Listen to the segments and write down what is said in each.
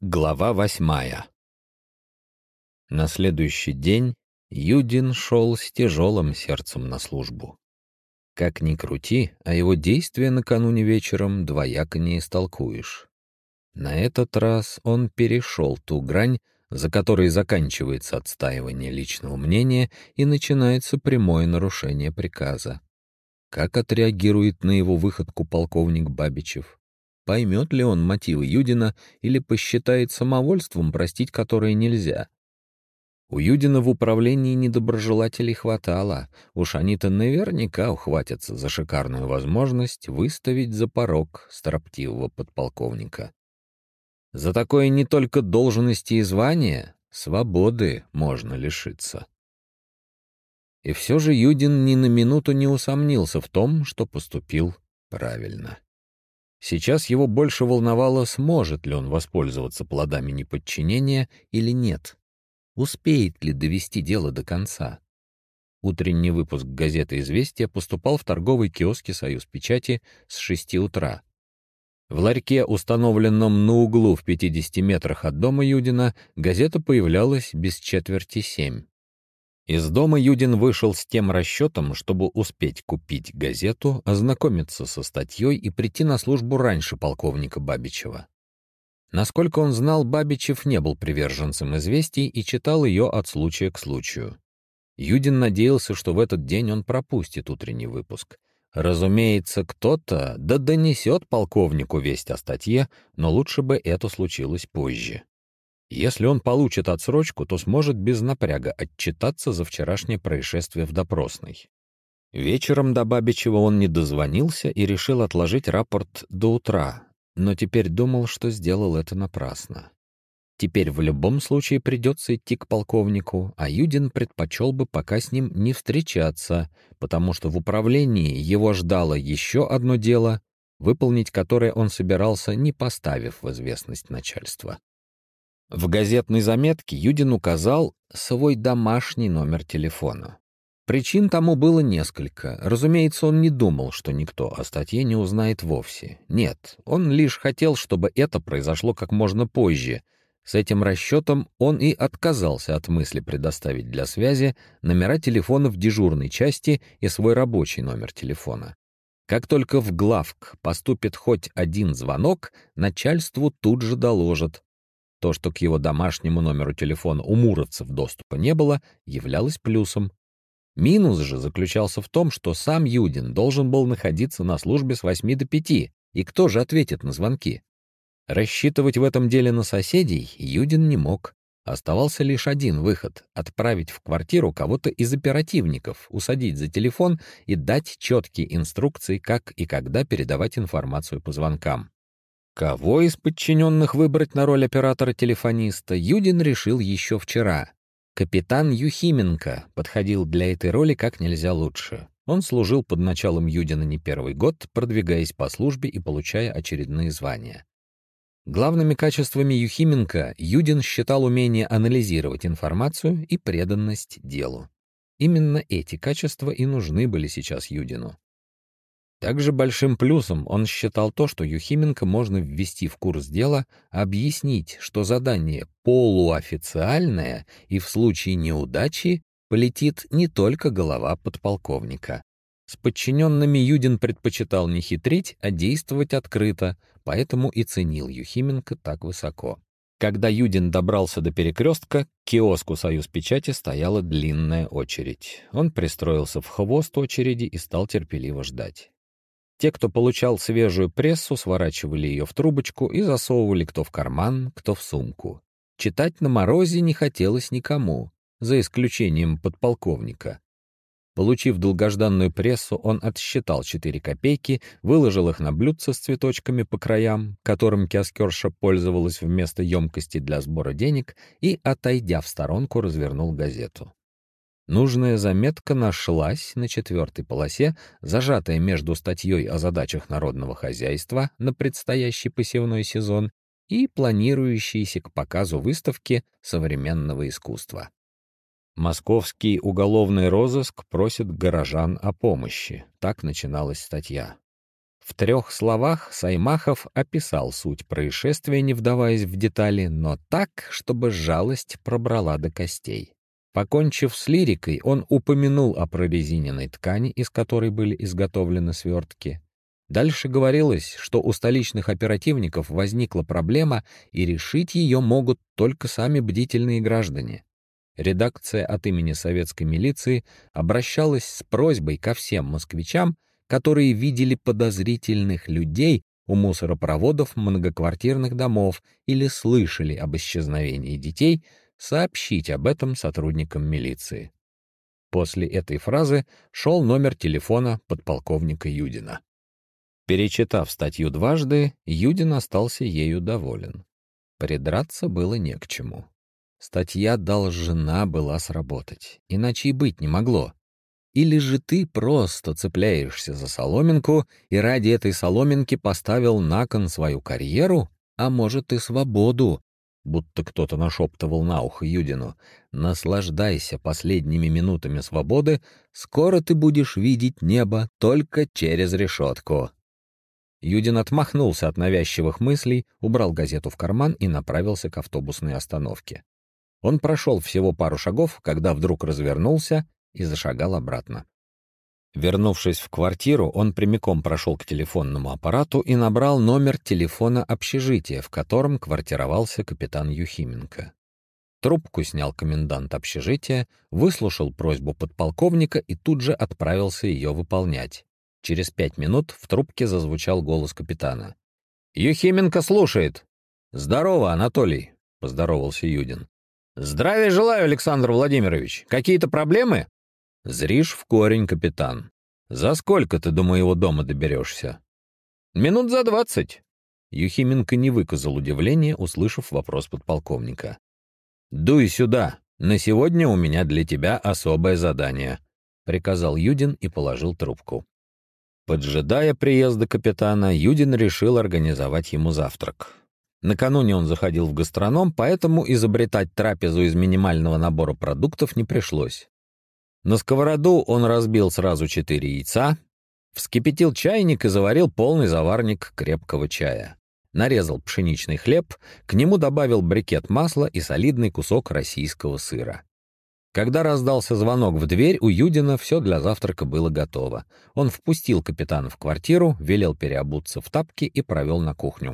Глава 8. На следующий день Юдин шел с тяжелым сердцем на службу. Как ни крути, а его действия накануне вечером двояко не истолкуешь. На этот раз он перешел ту грань, за которой заканчивается отстаивание личного мнения и начинается прямое нарушение приказа. Как отреагирует на его выходку полковник Бабичев? Поймет ли он мотивы Юдина или посчитает самовольством, простить которое нельзя? У Юдина в управлении недоброжелателей хватало, уж они-то наверняка ухватятся за шикарную возможность выставить за порог строптивого подполковника. За такое не только должности и звания, свободы можно лишиться. И все же Юдин ни на минуту не усомнился в том, что поступил правильно. Сейчас его больше волновало, сможет ли он воспользоваться плодами неподчинения или нет. Успеет ли довести дело до конца? Утренний выпуск газеты «Известия» поступал в торговый киоске «Союз Печати» с 6 утра. В ларьке, установленном на углу в 50 метрах от дома Юдина, газета появлялась без четверти 7. Из дома Юдин вышел с тем расчетом, чтобы успеть купить газету, ознакомиться со статьей и прийти на службу раньше полковника Бабичева. Насколько он знал, Бабичев не был приверженцем «Известий» и читал ее от случая к случаю. Юдин надеялся, что в этот день он пропустит утренний выпуск. Разумеется, кто-то донесет полковнику весть о статье, но лучше бы это случилось позже. Если он получит отсрочку, то сможет без напряга отчитаться за вчерашнее происшествие в допросной. Вечером до Бабичева он не дозвонился и решил отложить рапорт до утра, но теперь думал, что сделал это напрасно. Теперь в любом случае придется идти к полковнику, а Юдин предпочел бы пока с ним не встречаться, потому что в управлении его ждало еще одно дело, выполнить которое он собирался, не поставив в известность начальства. В газетной заметке Юдин указал свой домашний номер телефона. Причин тому было несколько. Разумеется, он не думал, что никто о статье не узнает вовсе. Нет, он лишь хотел, чтобы это произошло как можно позже. С этим расчетом он и отказался от мысли предоставить для связи номера телефонов дежурной части и свой рабочий номер телефона. Как только в главк поступит хоть один звонок, начальству тут же доложат. То, что к его домашнему номеру телефона у муровцев доступа не было, являлось плюсом. Минус же заключался в том, что сам Юдин должен был находиться на службе с 8 до 5, и кто же ответит на звонки? Рассчитывать в этом деле на соседей Юдин не мог. Оставался лишь один выход — отправить в квартиру кого-то из оперативников, усадить за телефон и дать четкие инструкции, как и когда передавать информацию по звонкам. Кого из подчиненных выбрать на роль оператора-телефониста, Юдин решил еще вчера. Капитан Юхименко подходил для этой роли как нельзя лучше. Он служил под началом Юдина не первый год, продвигаясь по службе и получая очередные звания. Главными качествами Юхименко Юдин считал умение анализировать информацию и преданность делу. Именно эти качества и нужны были сейчас Юдину. Также большим плюсом он считал то, что Юхименко можно ввести в курс дела, объяснить, что задание полуофициальное и в случае неудачи полетит не только голова подполковника. С подчиненными Юдин предпочитал не хитрить, а действовать открыто, поэтому и ценил Юхименко так высоко. Когда Юдин добрался до перекрестка, к киоску «Союз Печати» стояла длинная очередь. Он пристроился в хвост очереди и стал терпеливо ждать. Те, кто получал свежую прессу, сворачивали ее в трубочку и засовывали кто в карман, кто в сумку. Читать на морозе не хотелось никому, за исключением подполковника. Получив долгожданную прессу, он отсчитал 4 копейки, выложил их на блюдце с цветочками по краям, которым киоскерша пользовалась вместо емкости для сбора денег, и, отойдя в сторонку, развернул газету. Нужная заметка нашлась на 4-й полосе, зажатая между статьей о задачах народного хозяйства на предстоящий посевной сезон и планирующейся к показу выставки современного искусства. Московский уголовный розыск просит горожан о помощи. Так начиналась статья. В 3 словах Саймахов описал суть происшествия, не вдаваясь в детали, но так, чтобы жалость пробрала до костей. Покончив с лирикой, он упомянул о прорезиненной ткани, из которой были изготовлены свертки. Дальше говорилось, что у столичных оперативников возникла проблема, и решить ее могут только сами бдительные граждане. Редакция от имени советской милиции обращалась с просьбой ко всем москвичам, которые видели подозрительных людей у мусоропроводов многоквартирных домов или слышали об исчезновении детей, сообщить об этом сотрудникам милиции. После этой фразы шел номер телефона подполковника Юдина. Перечитав статью дважды, Юдин остался ею доволен. Придраться было не к чему. Статья должна была сработать, иначе и быть не могло. Или же ты просто цепляешься за соломинку и ради этой соломинки поставил на кон свою карьеру, а может и свободу, будто кто-то нашептывал на ухо Юдину. Наслаждайся последними минутами свободы, скоро ты будешь видеть небо только через решетку. Юдин отмахнулся от навязчивых мыслей, убрал газету в карман и направился к автобусной остановке. Он прошел всего пару шагов, когда вдруг развернулся и зашагал обратно. Вернувшись в квартиру, он прямиком прошел к телефонному аппарату и набрал номер телефона общежития, в котором квартировался капитан Юхименко. Трубку снял комендант общежития, выслушал просьбу подполковника и тут же отправился ее выполнять. Через 5 минут в трубке зазвучал голос капитана. «Юхименко слушает!» «Здорово, Анатолий!» — поздоровался Юдин. «Здравия желаю, Александр Владимирович! Какие-то проблемы?» «Зришь в корень, капитан. За сколько ты до моего дома доберешься?» «Минут за 20». Юхименко не выказал удивления, услышав вопрос подполковника. «Дуй сюда. На сегодня у меня для тебя особое задание», — приказал Юдин и положил трубку. Поджидая приезда капитана, Юдин решил организовать ему завтрак. Накануне он заходил в гастроном, поэтому изобретать трапезу из минимального набора продуктов не пришлось. На сковороду он разбил сразу 4 яйца, вскипятил чайник и заварил полный заварник крепкого чая. Нарезал пшеничный хлеб, к нему добавил брикет масла и солидный кусок российского сыра. Когда раздался звонок в дверь, у Юдина все для завтрака было готово. Он впустил капитана в квартиру, велел переобуться в тапки и провел на кухню.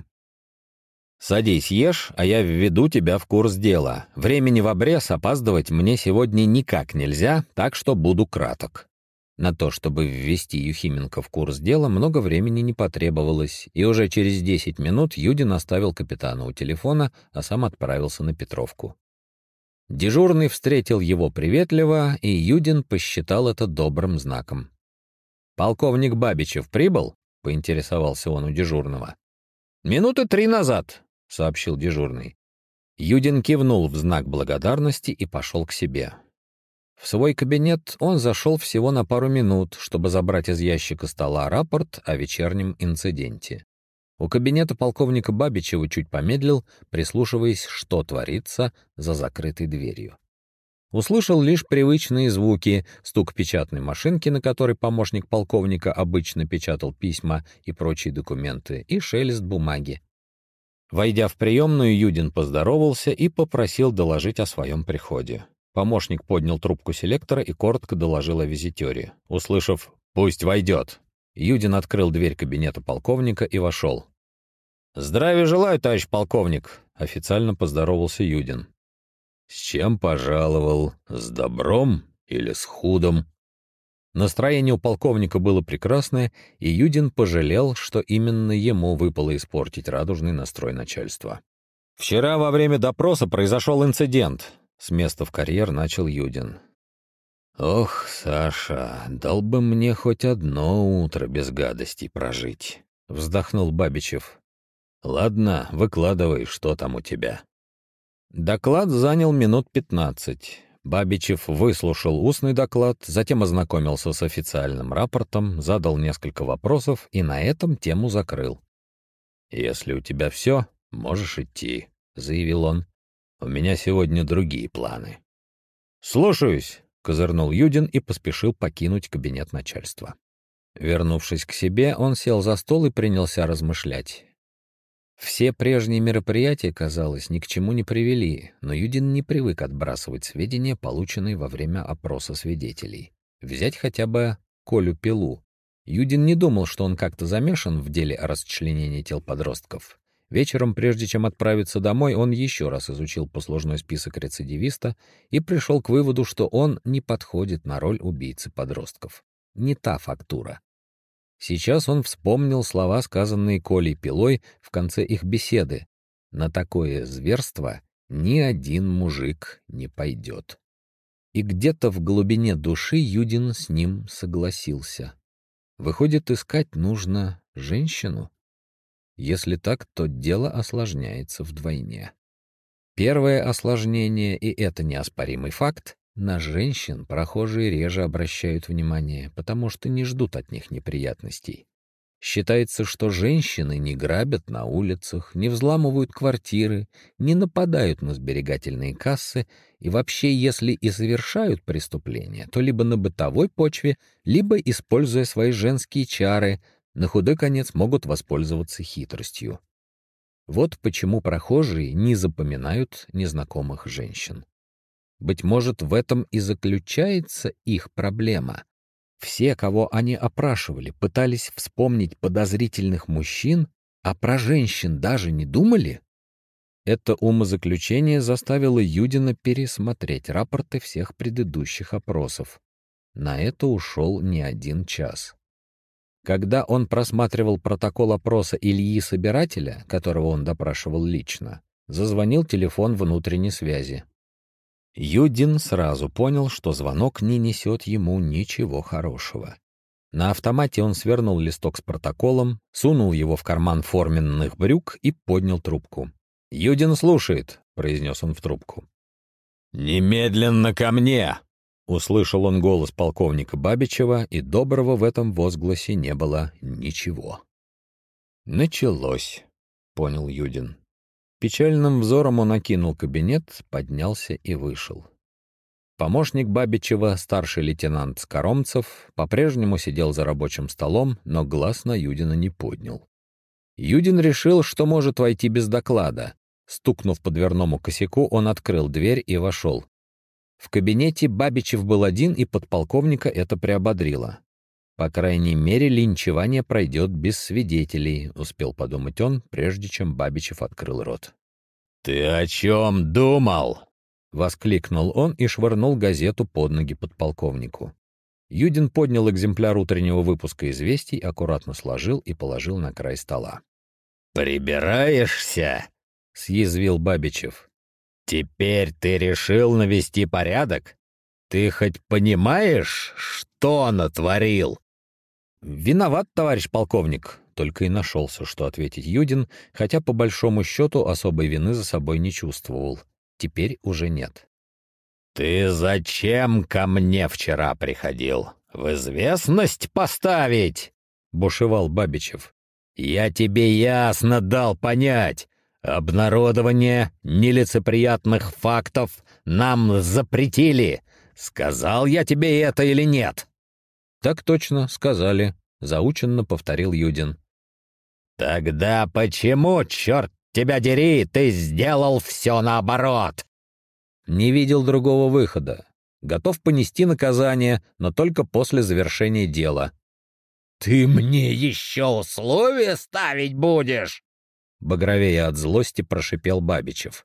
«Садись, ешь, а я введу тебя в курс дела. Времени в обрез, опаздывать мне сегодня никак нельзя, так что буду краток». На то, чтобы ввести Юхименко в курс дела, много времени не потребовалось, и уже через 10 минут Юдин оставил капитана у телефона, а сам отправился на Петровку. Дежурный встретил его приветливо, и Юдин посчитал это добрым знаком. «Полковник Бабичев прибыл?» — поинтересовался он у дежурного. «Минуты 3 назад», — сообщил дежурный. Юдин кивнул в знак благодарности и пошел к себе. В свой кабинет он зашел всего на пару минут, чтобы забрать из ящика стола рапорт о вечернем инциденте. У кабинета полковника Бабичева чуть помедлил, прислушиваясь, что творится за закрытой дверью. Услышал лишь привычные звуки, стук печатной машинки, на которой помощник полковника обычно печатал письма и прочие документы, и шелест бумаги. Войдя в приемную, Юдин поздоровался и попросил доложить о своем приходе. Помощник поднял трубку селектора и коротко доложил о визитере. Услышав «Пусть войдет», Юдин открыл дверь кабинета полковника и вошел. «Здравия желаю, товарищ полковник», — официально поздоровался Юдин. «С чем пожаловал? С добром или с худом?» Настроение у полковника было прекрасное, и Юдин пожалел, что именно ему выпало испортить радужный настрой начальства. «Вчера во время допроса произошел инцидент», — с места в карьер начал Юдин. «Ох, Саша, дал бы мне хоть одно утро без гадостей прожить», — вздохнул Бабичев. «Ладно, выкладывай, что там у тебя». Доклад занял минут 15. Бабичев выслушал устный доклад, затем ознакомился с официальным рапортом, задал несколько вопросов и на этом тему закрыл. «Если у тебя все, можешь идти», — заявил он. «У меня сегодня другие планы». «Слушаюсь», — козырнул Юдин и поспешил покинуть кабинет начальства. Вернувшись к себе, он сел за стол и принялся размышлять. Все прежние мероприятия, казалось, ни к чему не привели, но Юдин не привык отбрасывать сведения, полученные во время опроса свидетелей. Взять хотя бы Колю Пилу. Юдин не думал, что он как-то замешан в деле о расчленении тел подростков. Вечером, прежде чем отправиться домой, он еще раз изучил послужной список рецидивиста и пришел к выводу, что он не подходит на роль убийцы подростков. Не та фактура. Сейчас он вспомнил слова, сказанные Колей Пилой в конце их беседы. На такое зверство ни один мужик не пойдет. И где-то в глубине души Юдин с ним согласился. Выходит, искать нужно женщину? Если так, то дело осложняется вдвойне. Первое осложнение, и это неоспоримый факт, на женщин прохожие реже обращают внимание, потому что не ждут от них неприятностей. Считается, что женщины не грабят на улицах, не взламывают квартиры, не нападают на сберегательные кассы и вообще, если и совершают преступления, то либо на бытовой почве, либо, используя свои женские чары, на худой конец могут воспользоваться хитростью. Вот почему прохожие не запоминают незнакомых женщин. Быть может, в этом и заключается их проблема. Все, кого они опрашивали, пытались вспомнить подозрительных мужчин, а про женщин даже не думали? Это умозаключение заставило Юдина пересмотреть рапорты всех предыдущих опросов. На это ушел не один час. Когда он просматривал протокол опроса Ильи Собирателя, которого он допрашивал лично, зазвонил телефон внутренней связи. Юдин сразу понял, что звонок не несет ему ничего хорошего. На автомате он свернул листок с протоколом, сунул его в карман форменных брюк и поднял трубку. «Юдин слушает», — произнес он в трубку. «Немедленно ко мне!» — услышал он голос полковника Бабичева, и доброго в этом возгласе не было ничего. «Началось», — понял Юдин. Печальным взором он окинул кабинет, поднялся и вышел. Помощник Бабичева, старший лейтенант Скоромцев, по-прежнему сидел за рабочим столом, но глаз на Юдина не поднял. Юдин решил, что может войти без доклада. Стукнув по дверному косяку, он открыл дверь и вошел. В кабинете Бабичев был один, и подполковника это приободрило. По крайней мере, линчевание пройдет без свидетелей, успел подумать он, прежде чем Бабичев открыл рот. «Ты о чем думал?» — воскликнул он и швырнул газету под ноги подполковнику. Юдин поднял экземпляр утреннего выпуска «Известий», аккуратно сложил и положил на край стола. «Прибираешься?» — съязвил Бабичев. «Теперь ты решил навести порядок? Ты хоть понимаешь, что натворил?» «Виноват, товарищ полковник», — только и нашелся, что ответить Юдин, хотя по большому счету особой вины за собой не чувствовал. Теперь уже нет. «Ты зачем ко мне вчера приходил? В известность поставить?» — бушевал Бабичев. «Я тебе ясно дал понять. Обнародование нелицеприятных фактов нам запретили. Сказал я тебе это или нет?» «Так точно, сказали», — заученно повторил Юдин. «Тогда почему, черт тебя дери, ты сделал все наоборот?» «Не видел другого выхода. Готов понести наказание, но только после завершения дела». «Ты мне еще условия ставить будешь?» Багровея от злости прошипел Бабичев.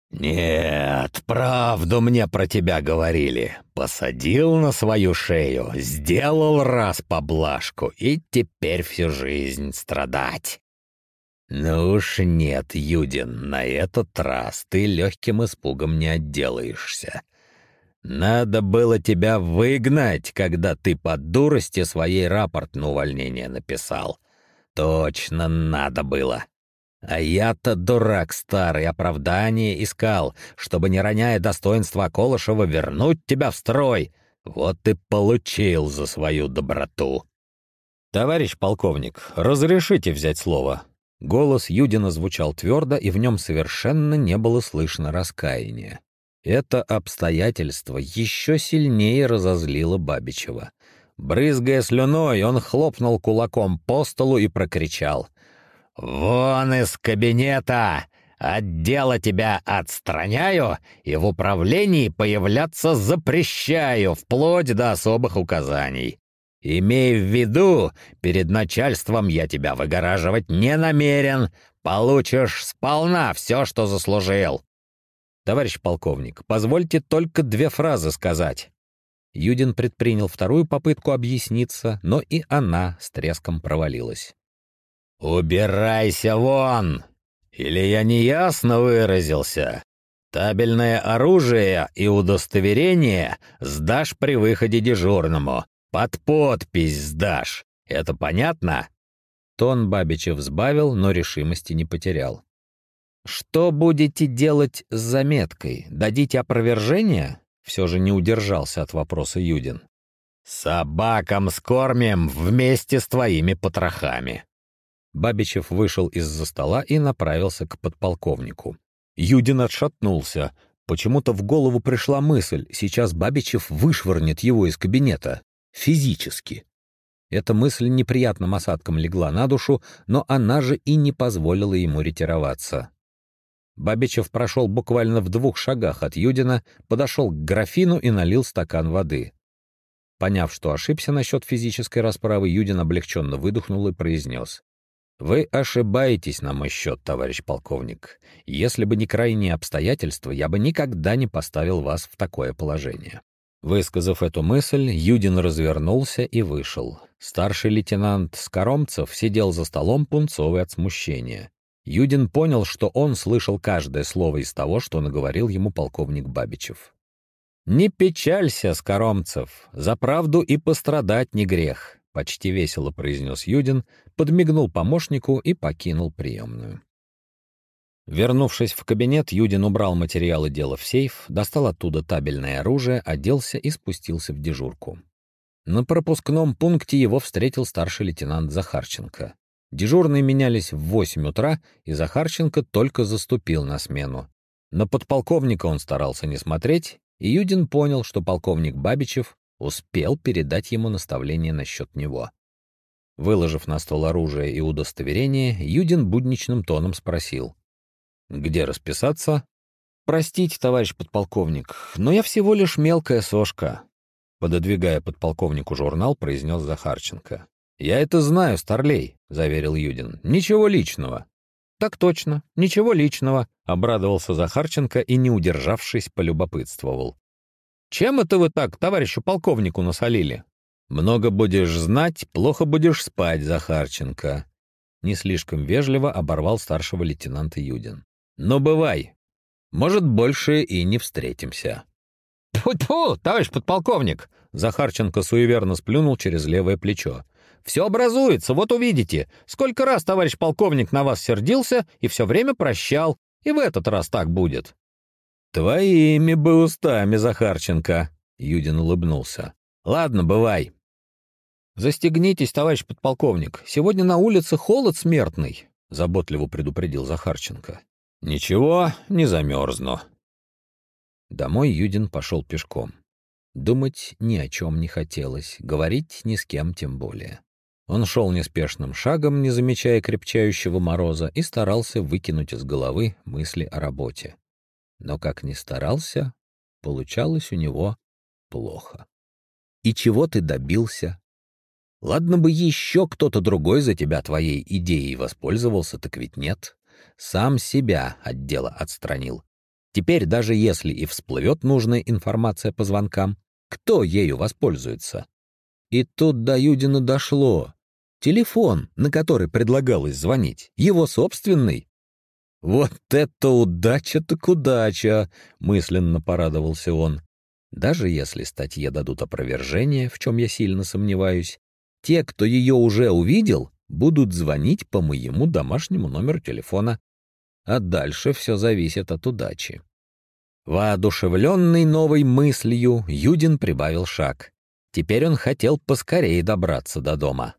«Нет, правду мне про тебя говорили. Посадил на свою шею, сделал раз поблажку, и теперь всю жизнь страдать». «Ну уж нет, Юдин, на этот раз ты легким испугом не отделаешься. Надо было тебя выгнать, когда ты по дурости своей рапорт на увольнение написал. Точно надо было. А я-то, дурак старый, оправдание искал, чтобы, не роняя достоинства Колышева, вернуть тебя в строй. Вот и получил за свою доброту». «Товарищ полковник, разрешите взять слово?» Голос Юдина звучал твердо, и в нем совершенно не было слышно раскаяния. Это обстоятельство еще сильнее разозлило Бабичева. Брызгая слюной, он хлопнул кулаком по столу и прокричал: «Вон из кабинета! От дела тебя отстраняю и в управлении появляться запрещаю, вплоть до особых указаний. Имей в виду, перед начальством я тебя выгораживать не намерен. Получишь сполна все, что заслужил». «Товарищ полковник, позвольте только 2 фразы сказать». Юдин предпринял вторую попытку объясниться, но и она с треском провалилась. «Убирайся вон! Или я неясно выразился? Табельное оружие и удостоверение сдашь при выходе дежурному. Под подпись сдашь. Это понятно?» Тон Бабичев сбавил, но решимости не потерял. «Что будете делать с заметкой? Дадите опровержение?» Все же не удержался от вопроса Юдин. «Собакам скормим вместе с твоими потрохами». Бабичев вышел из-за стола и направился к подполковнику. Юдин отшатнулся. Почему-то в голову пришла мысль: сейчас Бабичев вышвырнет его из кабинета. Физически. Эта мысль неприятным осадком легла на душу, но она же и не позволила ему ретироваться. Бабичев прошел буквально в 2 шагах от Юдина, подошел к графину и налил стакан воды. Поняв, что ошибся насчет физической расправы, Юдин облегченно выдохнул и произнес: «Вы ошибаетесь на мой счет, товарищ полковник. Если бы не крайние обстоятельства, я бы никогда не поставил вас в такое положение». Высказав эту мысль, Юдин развернулся и вышел. Старший лейтенант Скоромцев сидел за столом, пунцовый от смущения. Юдин понял, что он слышал каждое слово из того, что наговорил ему полковник Бабичев. «Не печалься, Скоромцев, за правду и пострадать не грех», — почти весело произнес Юдин, подмигнул помощнику и покинул приемную. Вернувшись в кабинет, Юдин убрал материалы дела в сейф, достал оттуда табельное оружие, оделся и спустился в дежурку. На пропускном пункте его встретил старший лейтенант Захарченко. Дежурные менялись в 8 утра, и Захарченко только заступил на смену. На подполковника он старался не смотреть, и Юдин понял, что полковник Бабичев успел передать ему наставление насчет него. Выложив на стол оружие и удостоверение, Юдин будничным тоном спросил: «Где расписаться?» «Простите, товарищ подполковник, но я всего лишь мелкая сошка», — пододвигая подполковнику журнал, произнес Захарченко. «Я это знаю, старлей», — заверил Юдин. «Ничего личного». «Так точно, ничего личного», — обрадовался Захарченко и, не удержавшись, полюбопытствовал. «Чем это вы так товарищу полковнику насолили?» «Много будешь знать, плохо будешь спать, Захарченко», — не слишком вежливо оборвал старшего лейтенанта Юдин. «Ну, бывай. Может, больше и не встретимся». «Тьфу-тьфу, товарищ подполковник!» — Захарченко суеверно сплюнул через левое плечо. «Все образуется, вот увидите. Сколько раз товарищ полковник на вас сердился и все время прощал. И в этот раз так будет». «Твоими бы устами, Захарченко!» — Юдин улыбнулся. «Ладно, бывай». «Застегнитесь, товарищ подполковник. Сегодня на улице холод смертный», — заботливо предупредил Захарченко. «Ничего, не замерзну». Домой Юдин пошел пешком. Думать ни о чем не хотелось, говорить ни с кем тем более. Он шел неспешным шагом, не замечая крепчающего мороза, и старался выкинуть из головы мысли о работе. Но как ни старался, получалось у него плохо. И чего ты добился? Ладно бы еще кто-то другой за тебя твоей идеей воспользовался, так ведь нет. Сам себя от дела отстранил. Теперь даже если и всплывет нужная информация по звонкам, кто ею воспользуется? И тут до Юдина дошло. Телефон, на который предлагалось звонить, его собственный. «Вот это удача так удача!» — мысленно порадовался он. Даже если статье дадут опровержение, в чем я сильно сомневаюсь, те, кто ее уже увидел, будут звонить по моему домашнему номеру телефона. А дальше все зависит от удачи. Воодушевленный новой мыслью, Юдин прибавил шаг. Теперь он хотел поскорее добраться до дома.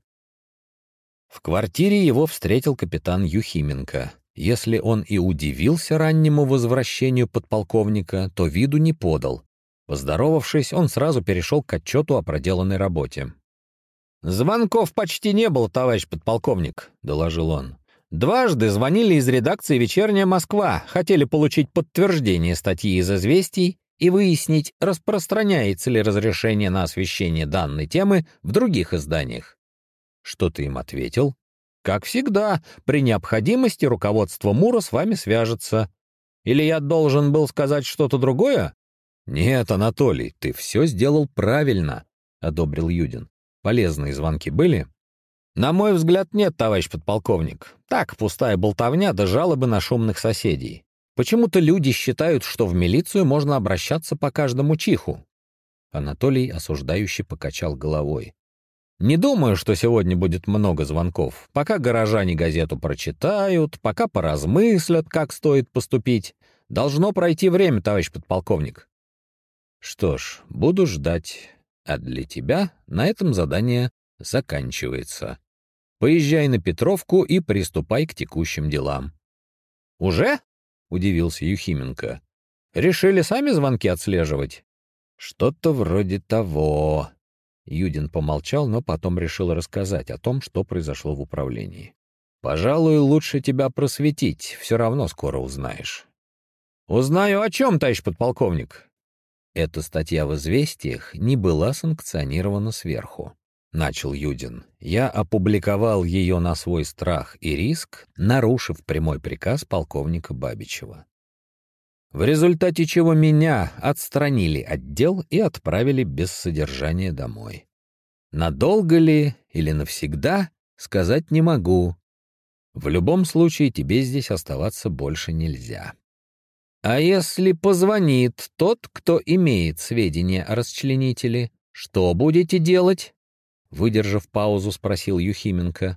В квартире его встретил капитан Юхименко. Если он и удивился раннему возвращению подполковника, то виду не подал. Поздоровавшись, он сразу перешел к отчету о проделанной работе. «Звонков почти не было, товарищ подполковник», — доложил он. «Дважды звонили из редакции «Вечерняя Москва», хотели получить подтверждение статьи из «Известий» и выяснить, распространяется ли разрешение на освещение данной темы в других изданиях. Что ты им ответил? Как всегда, при необходимости руководство МУРа с вами свяжется. Или я должен был сказать что-то другое? Нет, Анатолий, ты все сделал правильно, — одобрил Юдин. Полезные звонки были? На мой взгляд, нет, товарищ подполковник. Так, пустая болтовня да жалобы на шумных соседей. Почему-то люди считают, что в милицию можно обращаться по каждому чиху. Анатолий осуждающе покачал головой. Не думаю, что сегодня будет много звонков. Пока горожане газету прочитают, пока поразмыслят, как стоит поступить. Должно пройти время, товарищ подполковник. Что ж, буду ждать. А для тебя на этом задание заканчивается. Поезжай на Петровку и приступай к текущим делам. «Уже?» — удивился Юхименко. «Решили сами звонки отслеживать?» «Что-то вроде того». Юдин помолчал, но потом решил рассказать о том, что произошло в управлении. «Пожалуй, лучше тебя просветить, все равно скоро узнаешь». «Узнаю о чем, товарищ подполковник?» «Эта статья в «Известиях» не была санкционирована сверху», — начал Юдин. «Я опубликовал ее на свой страх и риск, нарушив прямой приказ полковника Бабичева. В результате чего меня отстранили от дел и отправили без содержания домой. Надолго ли или навсегда, сказать не могу. В любом случае тебе здесь оставаться больше нельзя. А если позвонит тот, кто имеет сведения о расчленителе, что будете делать?» Выдержав паузу, спросил Юхименко.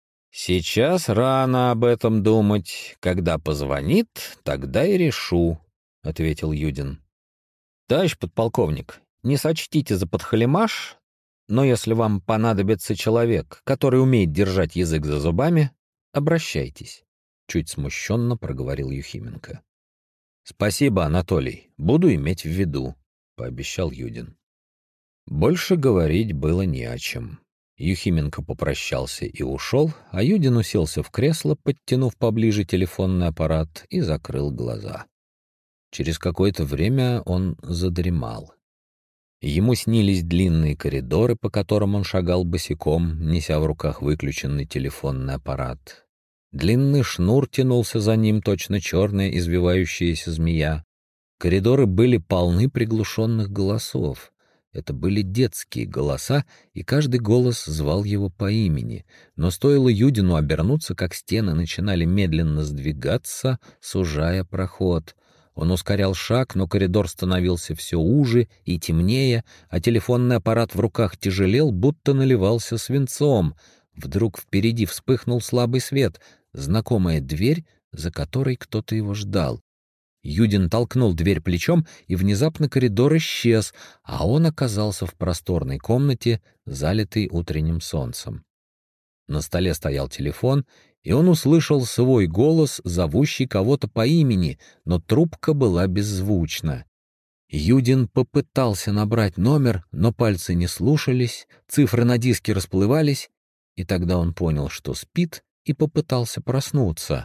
«Сейчас рано об этом думать. Когда позвонит, тогда и решу», — ответил Юдин. «Товарищ подполковник, не сочтите за подхалимаш, но если вам понадобится человек, который умеет держать язык за зубами, обращайтесь», — чуть смущенно проговорил Юхименко. «Спасибо, Анатолий, буду иметь в виду», — пообещал Юдин. Больше говорить было не о чем. Юхименко попрощался и ушел, а Юдин уселся в кресло, подтянув поближе телефонный аппарат, и закрыл глаза. Через какое-то время он задремал. Ему снились длинные коридоры, по которым он шагал босиком, неся в руках выключенный телефонный аппарат. Длинный шнур тянулся за ним, точно черная извивающаяся змея. Коридоры были полны приглушенных голосов. Это были детские голоса, и каждый голос звал его по имени. Но стоило Юдину обернуться, как стены начинали медленно сдвигаться, сужая проход. Он ускорял шаг, но коридор становился все уже и темнее, а телефонный аппарат в руках тяжелел, будто наливался свинцом. Вдруг впереди вспыхнул слабый свет, знакомая дверь, за которой кто-то его ждал. Юдин толкнул дверь плечом, и внезапно коридор исчез, а он оказался в просторной комнате, залитой утренним солнцем. На столе стоял телефон, и он услышал свой голос, зовущий кого-то по имени, но трубка была беззвучна. Юдин попытался набрать номер, но пальцы не слушались, цифры на диске расплывались, и тогда он понял, что спит, и попытался проснуться.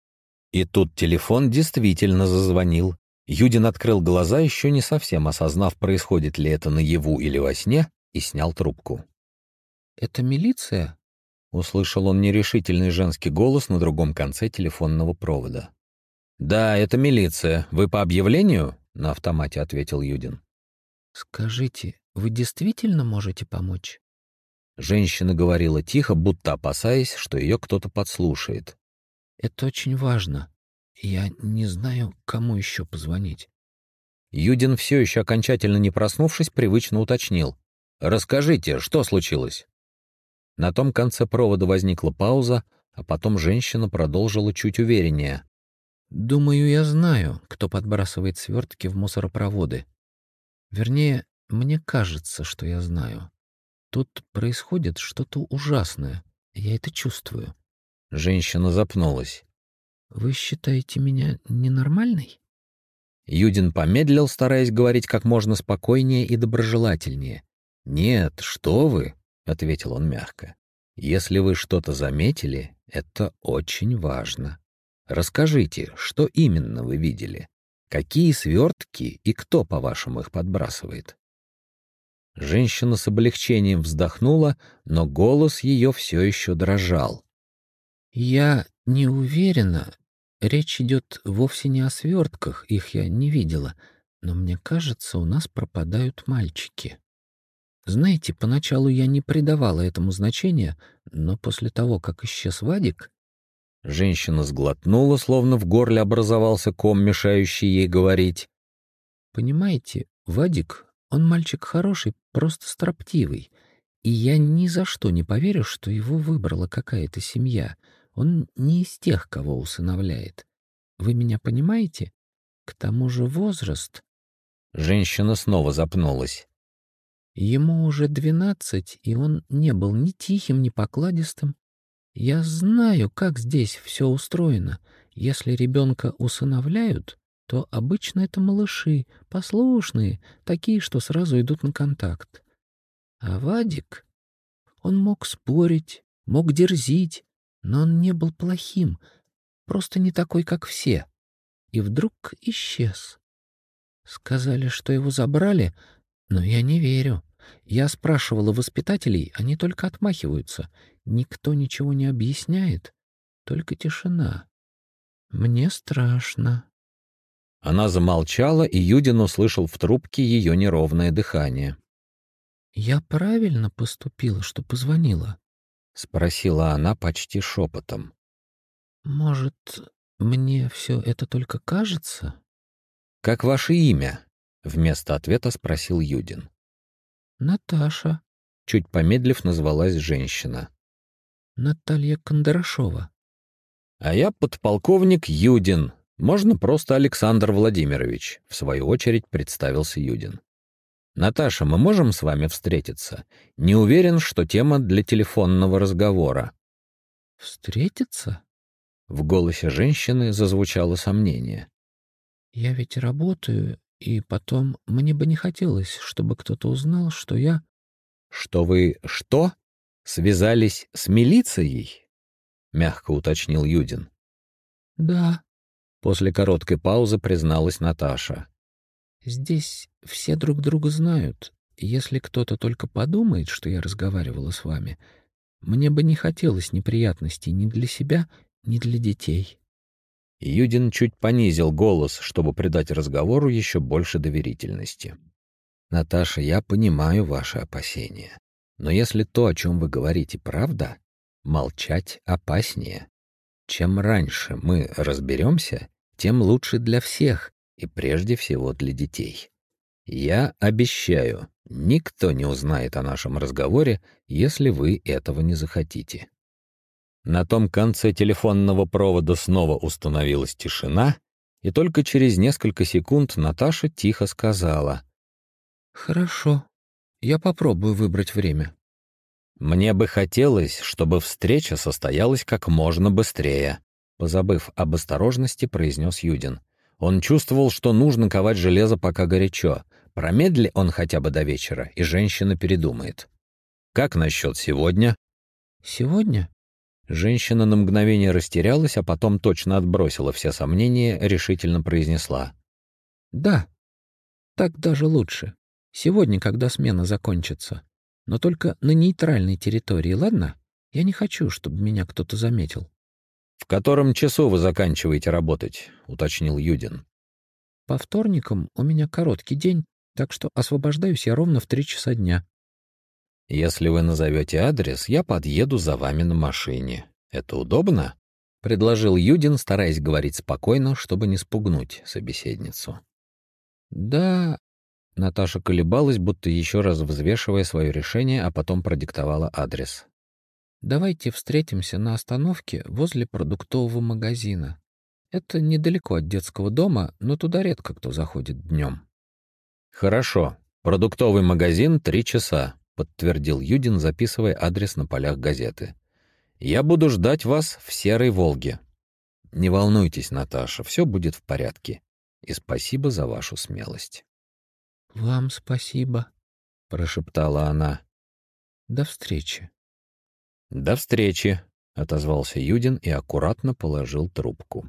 И тут телефон действительно зазвонил. Юдин открыл глаза, еще не совсем осознав, происходит ли это наяву или во сне, и снял трубку. «Это милиция?» — услышал он нерешительный женский голос на другом конце телефонного провода. «Да, это милиция. Вы по объявлению?» — на автомате ответил Юдин. «Скажите, вы действительно можете помочь?» Женщина говорила тихо, будто опасаясь, что ее кто-то подслушает. «Это очень важно. Я не знаю, кому еще позвонить». Юдин, все еще окончательно не проснувшись, привычно уточнил. «Расскажите, что случилось?» На том конце провода возникла пауза, а потом женщина продолжила чуть увереннее. «Думаю, я знаю, кто подбрасывает свертки в мусоропроводы. Вернее, мне кажется, что я знаю. Тут происходит что-то ужасное. Я это чувствую». Женщина запнулась. «Вы считаете меня ненормальной?» Юдин помедлил, стараясь говорить как можно спокойнее и доброжелательнее. «Нет, что вы! — ответил он мягко. «Если вы что-то заметили, это очень важно. Расскажите, что именно вы видели? Какие свертки и кто, по-вашему, их подбрасывает?» Женщина с облегчением вздохнула, но голос ее все еще дрожал. «Я не уверена. Речь идет вовсе не о свертках, их я не видела, но мне кажется, у нас пропадают мальчики. Знаете, поначалу я не придавала этому значения, но после того, как исчез Вадик...» Женщина сглотнула, словно в горле образовался ком, мешающий ей говорить. «Понимаете, Вадик, он мальчик хороший, просто строптивый, и я ни за что не поверю, что его выбрала какая-то семья. Он не из тех, кого усыновляет. Вы меня понимаете? К тому же возраст... Женщина снова запнулась. Ему уже 12, и он не был ни тихим, ни покладистым. Я знаю, как здесь все устроено. Если ребенка усыновляют, то обычно это малыши, послушные, такие, что сразу идут на контакт. А Вадик, он мог спорить, мог дерзить, но он не был плохим, просто не такой, как все. И вдруг исчез. Сказали, что его забрали, но я не верю. Я спрашивала воспитателей, они только отмахиваются. Никто ничего не объясняет, только тишина. Мне страшно. Она замолчала, и Юдин услышал в трубке ее неровное дыхание. «Я правильно поступила, что позвонила?» — спросила она почти шепотом. «Может, мне все это только кажется?» «Как ваше имя?» — вместо ответа спросил Юдин. «Наташа. Чуть помедлив, назвалась женщина. Наталья Кондрашова». «А я подполковник Юдин. Можно просто Александр Владимирович», — в свою очередь представился Юдин. «Наташа, мы можем с вами встретиться? Не уверен, что тема для телефонного разговора». «Встретиться? В голосе женщины зазвучало сомнение. Я ведь работаю, и потом мне бы не хотелось, чтобы кто-то узнал, что я...» «Что вы что? Связались с милицией?» — мягко уточнил Юдин. «Да, После короткой паузы призналась Наташа. здесь все друг друга знают. Если кто-то только подумает, что я разговаривала с вами, мне бы не хотелось неприятностей ни для себя, ни для детей». Юдин чуть понизил голос, чтобы придать разговору еще больше доверительности. «Наташа, я понимаю ваши опасения. Но если то, о чем вы говорите, правда, молчать опаснее. Чем раньше мы разберемся, тем лучше для всех и прежде всего для детей. Я обещаю, никто не узнает о нашем разговоре, если вы этого не захотите». На том конце телефонного провода снова установилась тишина, и только через несколько секунд Наташа тихо сказала: «Хорошо, я попробую выбрать время». «Мне бы хотелось, чтобы встреча состоялась как можно быстрее», — позабыв об осторожности, произнес Юдин. Он чувствовал, что нужно ковать железо пока горячо. Промедли он хотя бы до вечера, и женщина передумает. «Как насчет сегодня?» «Сегодня?» Женщина на мгновение растерялась, а потом точно отбросила все сомнения, решительно произнесла: «Да, так даже лучше. Сегодня, когда смена закончится. Но только на нейтральной территории, ладно? Я не хочу, чтобы меня кто-то заметил». «В котором часу вы заканчиваете работать?» — уточнил Юдин. «По вторникам у меня короткий день, так что освобождаюсь я ровно в 3 часа дня». «Если вы назовете адрес, я подъеду за вами на машине. Это удобно?» — предложил Юдин, стараясь говорить спокойно, чтобы не спугнуть собеседницу. «Да...» — Наташа колебалась, будто еще раз взвешивая свое решение, а потом продиктовала адрес. «Давайте встретимся на остановке возле продуктового магазина. Это недалеко от детского дома, но туда редко кто заходит днем». «Хорошо. Продуктовый магазин 3 часа», — подтвердил Юдин, записывая адрес на полях газеты. «Я буду ждать вас в Серой Волге». «Не волнуйтесь, Наташа, все будет в порядке. И спасибо за вашу смелость». «Вам спасибо», — прошептала она. До встречи. «До встречи», — отозвался Юдин и аккуратно положил трубку.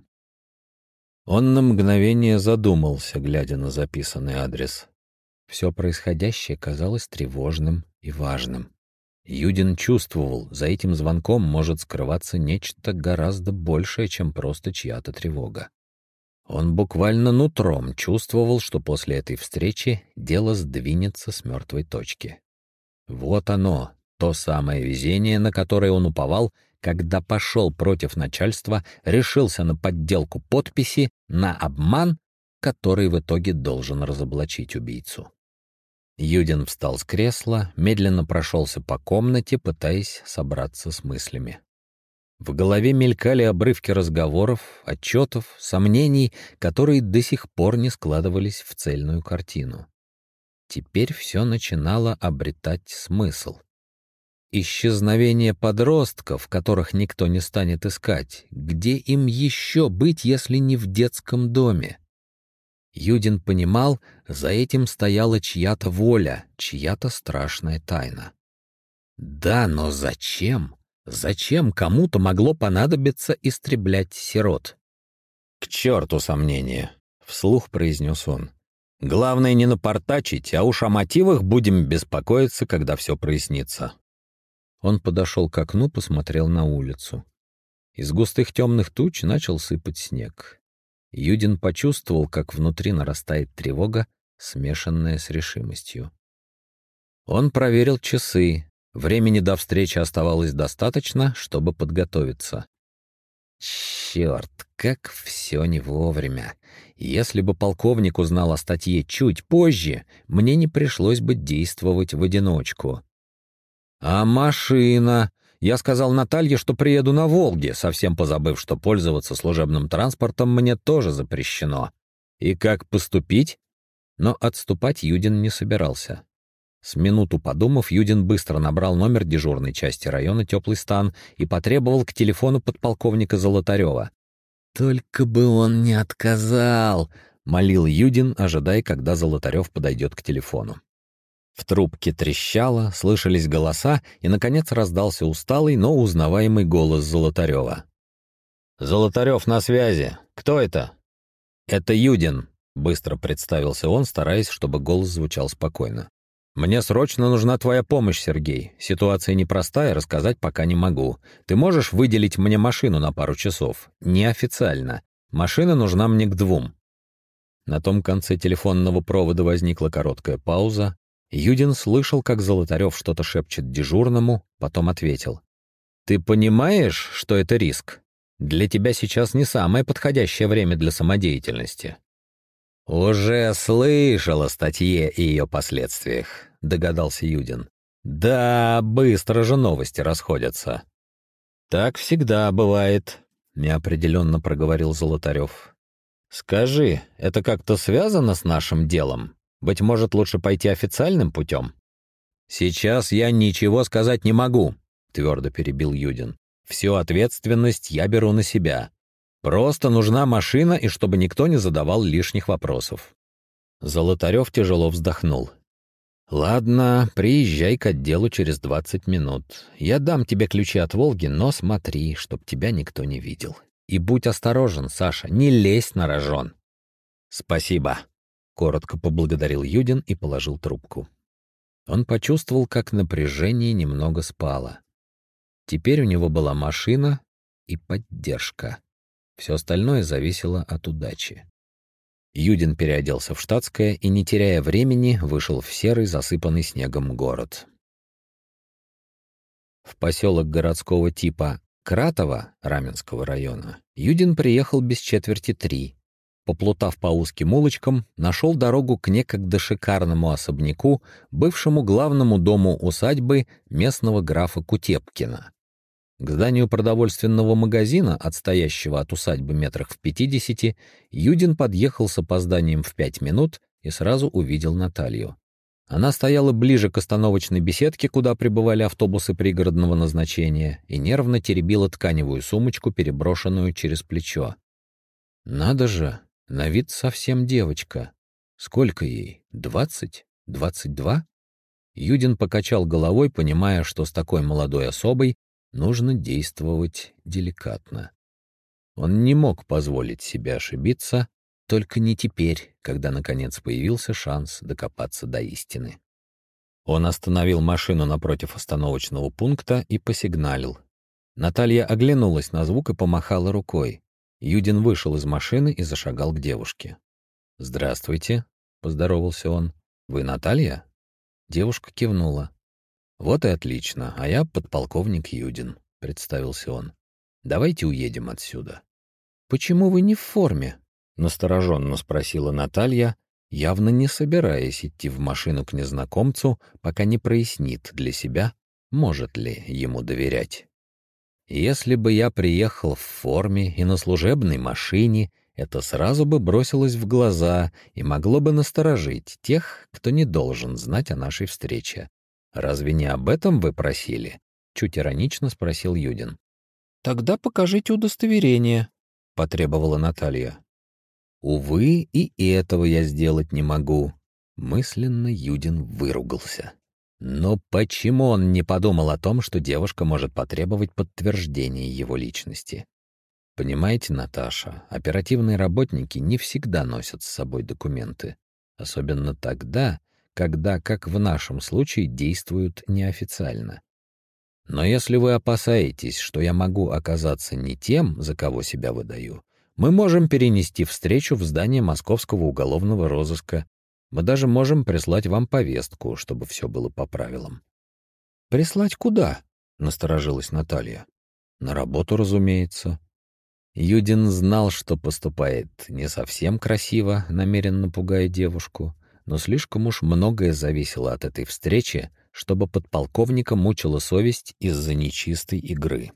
Он на мгновение задумался, глядя на записанный адрес. Все происходящее казалось тревожным и важным. Юдин чувствовал, за этим звонком может скрываться нечто гораздо большее, чем просто чья-то тревога. Он буквально нутром чувствовал, что после этой встречи дело сдвинется с мертвой точки. Вот оно, то самое везение, на которое он уповал, когда пошел против начальства, решился на подделку подписи, на обман, который в итоге должен разоблачить убийцу. Юдин встал с кресла, медленно прошелся по комнате, пытаясь собраться с мыслями. В голове мелькали обрывки разговоров, отчетов, сомнений, которые до сих пор не складывались в цельную картину. Теперь все начинало обретать смысл. Исчезновение подростков, которых никто не станет искать, где им еще быть, если не в детском доме? Юдин понимал, за этим стояла чья-то воля, чья-то страшная тайна. Да, но зачем? Зачем кому-то могло понадобиться истреблять сирот? «К черту сомнения!» — вслух произнес он. «Главное не напортачить, а уж о мотивах будем беспокоиться, когда все прояснится». Он подошел к окну, посмотрел на улицу. Из густых темных туч начал сыпать снег. Юдин почувствовал, как внутри нарастает тревога, смешанная с решимостью. Он проверил часы. Времени до встречи оставалось достаточно, чтобы подготовиться. Черт, как все не вовремя. Если бы полковник узнал о статье чуть позже, мне не пришлось бы действовать в одиночку. А машина? Я сказал Наталье, что приеду на «Волге», совсем позабыв, что пользоваться служебным транспортом мне тоже запрещено. И как поступить? Но отступать Юдин не собирался. С минуту подумав, Юдин быстро набрал номер дежурной части района «Теплый стан» и потребовал к телефону подполковника Золотарева. «Только бы он не отказал!» — молил Юдин, ожидая, когда Золотарев подойдет к телефону. В трубке трещало, слышались голоса, и, наконец, раздался усталый, но узнаваемый голос Золотарева. «Золотарев на связи. Кто это?» «Это Юдин», — быстро представился он, стараясь, чтобы голос звучал спокойно. «Мне срочно нужна твоя помощь, Сергей. Ситуация непростая, рассказать пока не могу. Ты можешь выделить мне машину на пару часов? Неофициально. Машина нужна мне к 2». На том конце телефонного провода возникла короткая пауза. Юдин слышал, как Золотарев что-то шепчет дежурному, потом ответил. «Ты понимаешь, что это риск? Для тебя сейчас не самое подходящее время для самодеятельности». «Уже слышал о статье и ее последствиях», — догадался Юдин. «Да, быстро же новости расходятся». «Так всегда бывает», — неопределенно проговорил Золотарев. «Скажи, это как-то связано с нашим делом? Быть может, лучше пойти официальным путем?» «Сейчас я ничего сказать не могу», — твердо перебил Юдин. «Всю ответственность я беру на себя. Просто нужна машина, и чтобы никто не задавал лишних вопросов». Золотарев тяжело вздохнул. «Ладно, приезжай к отделу через 20 минут. Я дам тебе ключи от «Волги», но смотри, чтоб тебя никто не видел. И будь осторожен, Саша, не лезь на рожон». «Спасибо», — коротко поблагодарил Юдин и положил трубку. Он почувствовал, как напряжение немного спало. Теперь у него была машина и поддержка. Все остальное зависело от удачи. Юдин переоделся в штатское и, не теряя времени, вышел в серый, засыпанный снегом город. В поселок городского типа Кратово Раменского района Юдин приехал без 2:45. Поплутав по узким улочкам, нашел дорогу к некогда шикарному особняку, бывшему главному дому усадьбы местного графа Кутепкина. К зданию продовольственного магазина, отстоящего от усадьбы метрах в 50, Юдин подъехал с опозданием в 5 минут и сразу увидел Наталью. Она стояла ближе к остановочной беседке, куда прибывали автобусы пригородного назначения, и нервно теребила тканевую сумочку, переброшенную через плечо. «Надо же, на вид совсем девочка. Сколько ей? 20? 22?» Юдин покачал головой, понимая, что с такой молодой особой нужно действовать деликатно. Он не мог позволить себе ошибиться, только не теперь, когда наконец появился шанс докопаться до истины. Он остановил машину напротив остановочного пункта и посигналил. Наталья оглянулась на звук и помахала рукой. Юдин вышел из машины и зашагал к девушке. «Здравствуйте», — поздоровался он. «Вы Наталья?» Девушка кивнула. «Вот и отлично, а я подполковник Юдин», — представился он. «Давайте уедем отсюда». «Почему вы не в форме?» — настороженно спросила Наталья, явно не собираясь идти в машину к незнакомцу, пока не прояснит для себя, может ли ему доверять. «Если бы я приехал в форме и на служебной машине, это сразу бы бросилось в глаза и могло бы насторожить тех, кто не должен знать о нашей встрече. Разве не об этом вы просили?» — чуть иронично спросил Юдин. «Тогда покажите удостоверение», — потребовала Наталья. «Увы, и этого я сделать не могу», — мысленно Юдин выругался. Но почему он не подумал о том, что девушка может потребовать подтверждения его личности? Понимаете, Наташа, оперативные работники не всегда носят с собой документы, особенно тогда, когда, как в нашем случае, действуют неофициально. Но если вы опасаетесь, что я могу оказаться не тем, за кого себя выдаю, мы можем перенести встречу в здание Московского уголовного розыска. Мы даже можем прислать вам повестку, чтобы все было по правилам». «Прислать куда?» — насторожилась Наталья. «На работу, разумеется». Юдин знал, что поступает не совсем красиво, намеренно пугая девушку, но слишком уж многое зависело от этой встречи, чтобы подполковника мучила совесть из-за нечистой игры.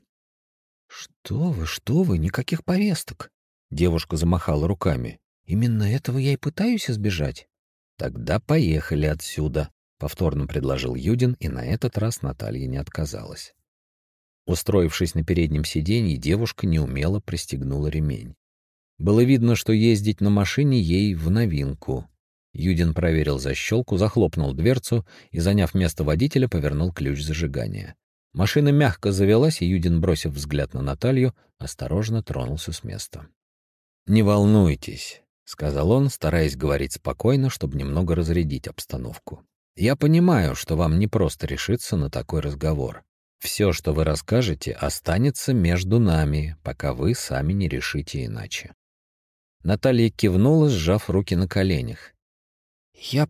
Что вы, никаких повесток!» Девушка замахала руками. «Именно этого я и пытаюсь избежать». «Тогда поехали отсюда», — повторно предложил Юдин, и на этот раз Наталья не отказалась. Устроившись на переднем сиденье, девушка неумело пристегнула ремень. Было видно, что ездить на машине ей в новинку. Юдин проверил защелку, захлопнул дверцу и, заняв место водителя, повернул ключ зажигания. Машина мягко завелась, и Юдин, бросив взгляд на Наталью, осторожно тронулся с места. «Не волнуйтесь», — сказал он, стараясь говорить спокойно, чтобы немного разрядить обстановку. «Я понимаю, что вам непросто решиться на такой разговор. Все, что вы расскажете, останется между нами, пока вы сами не решите иначе». Наталья кивнула, сжав руки на коленях. «Я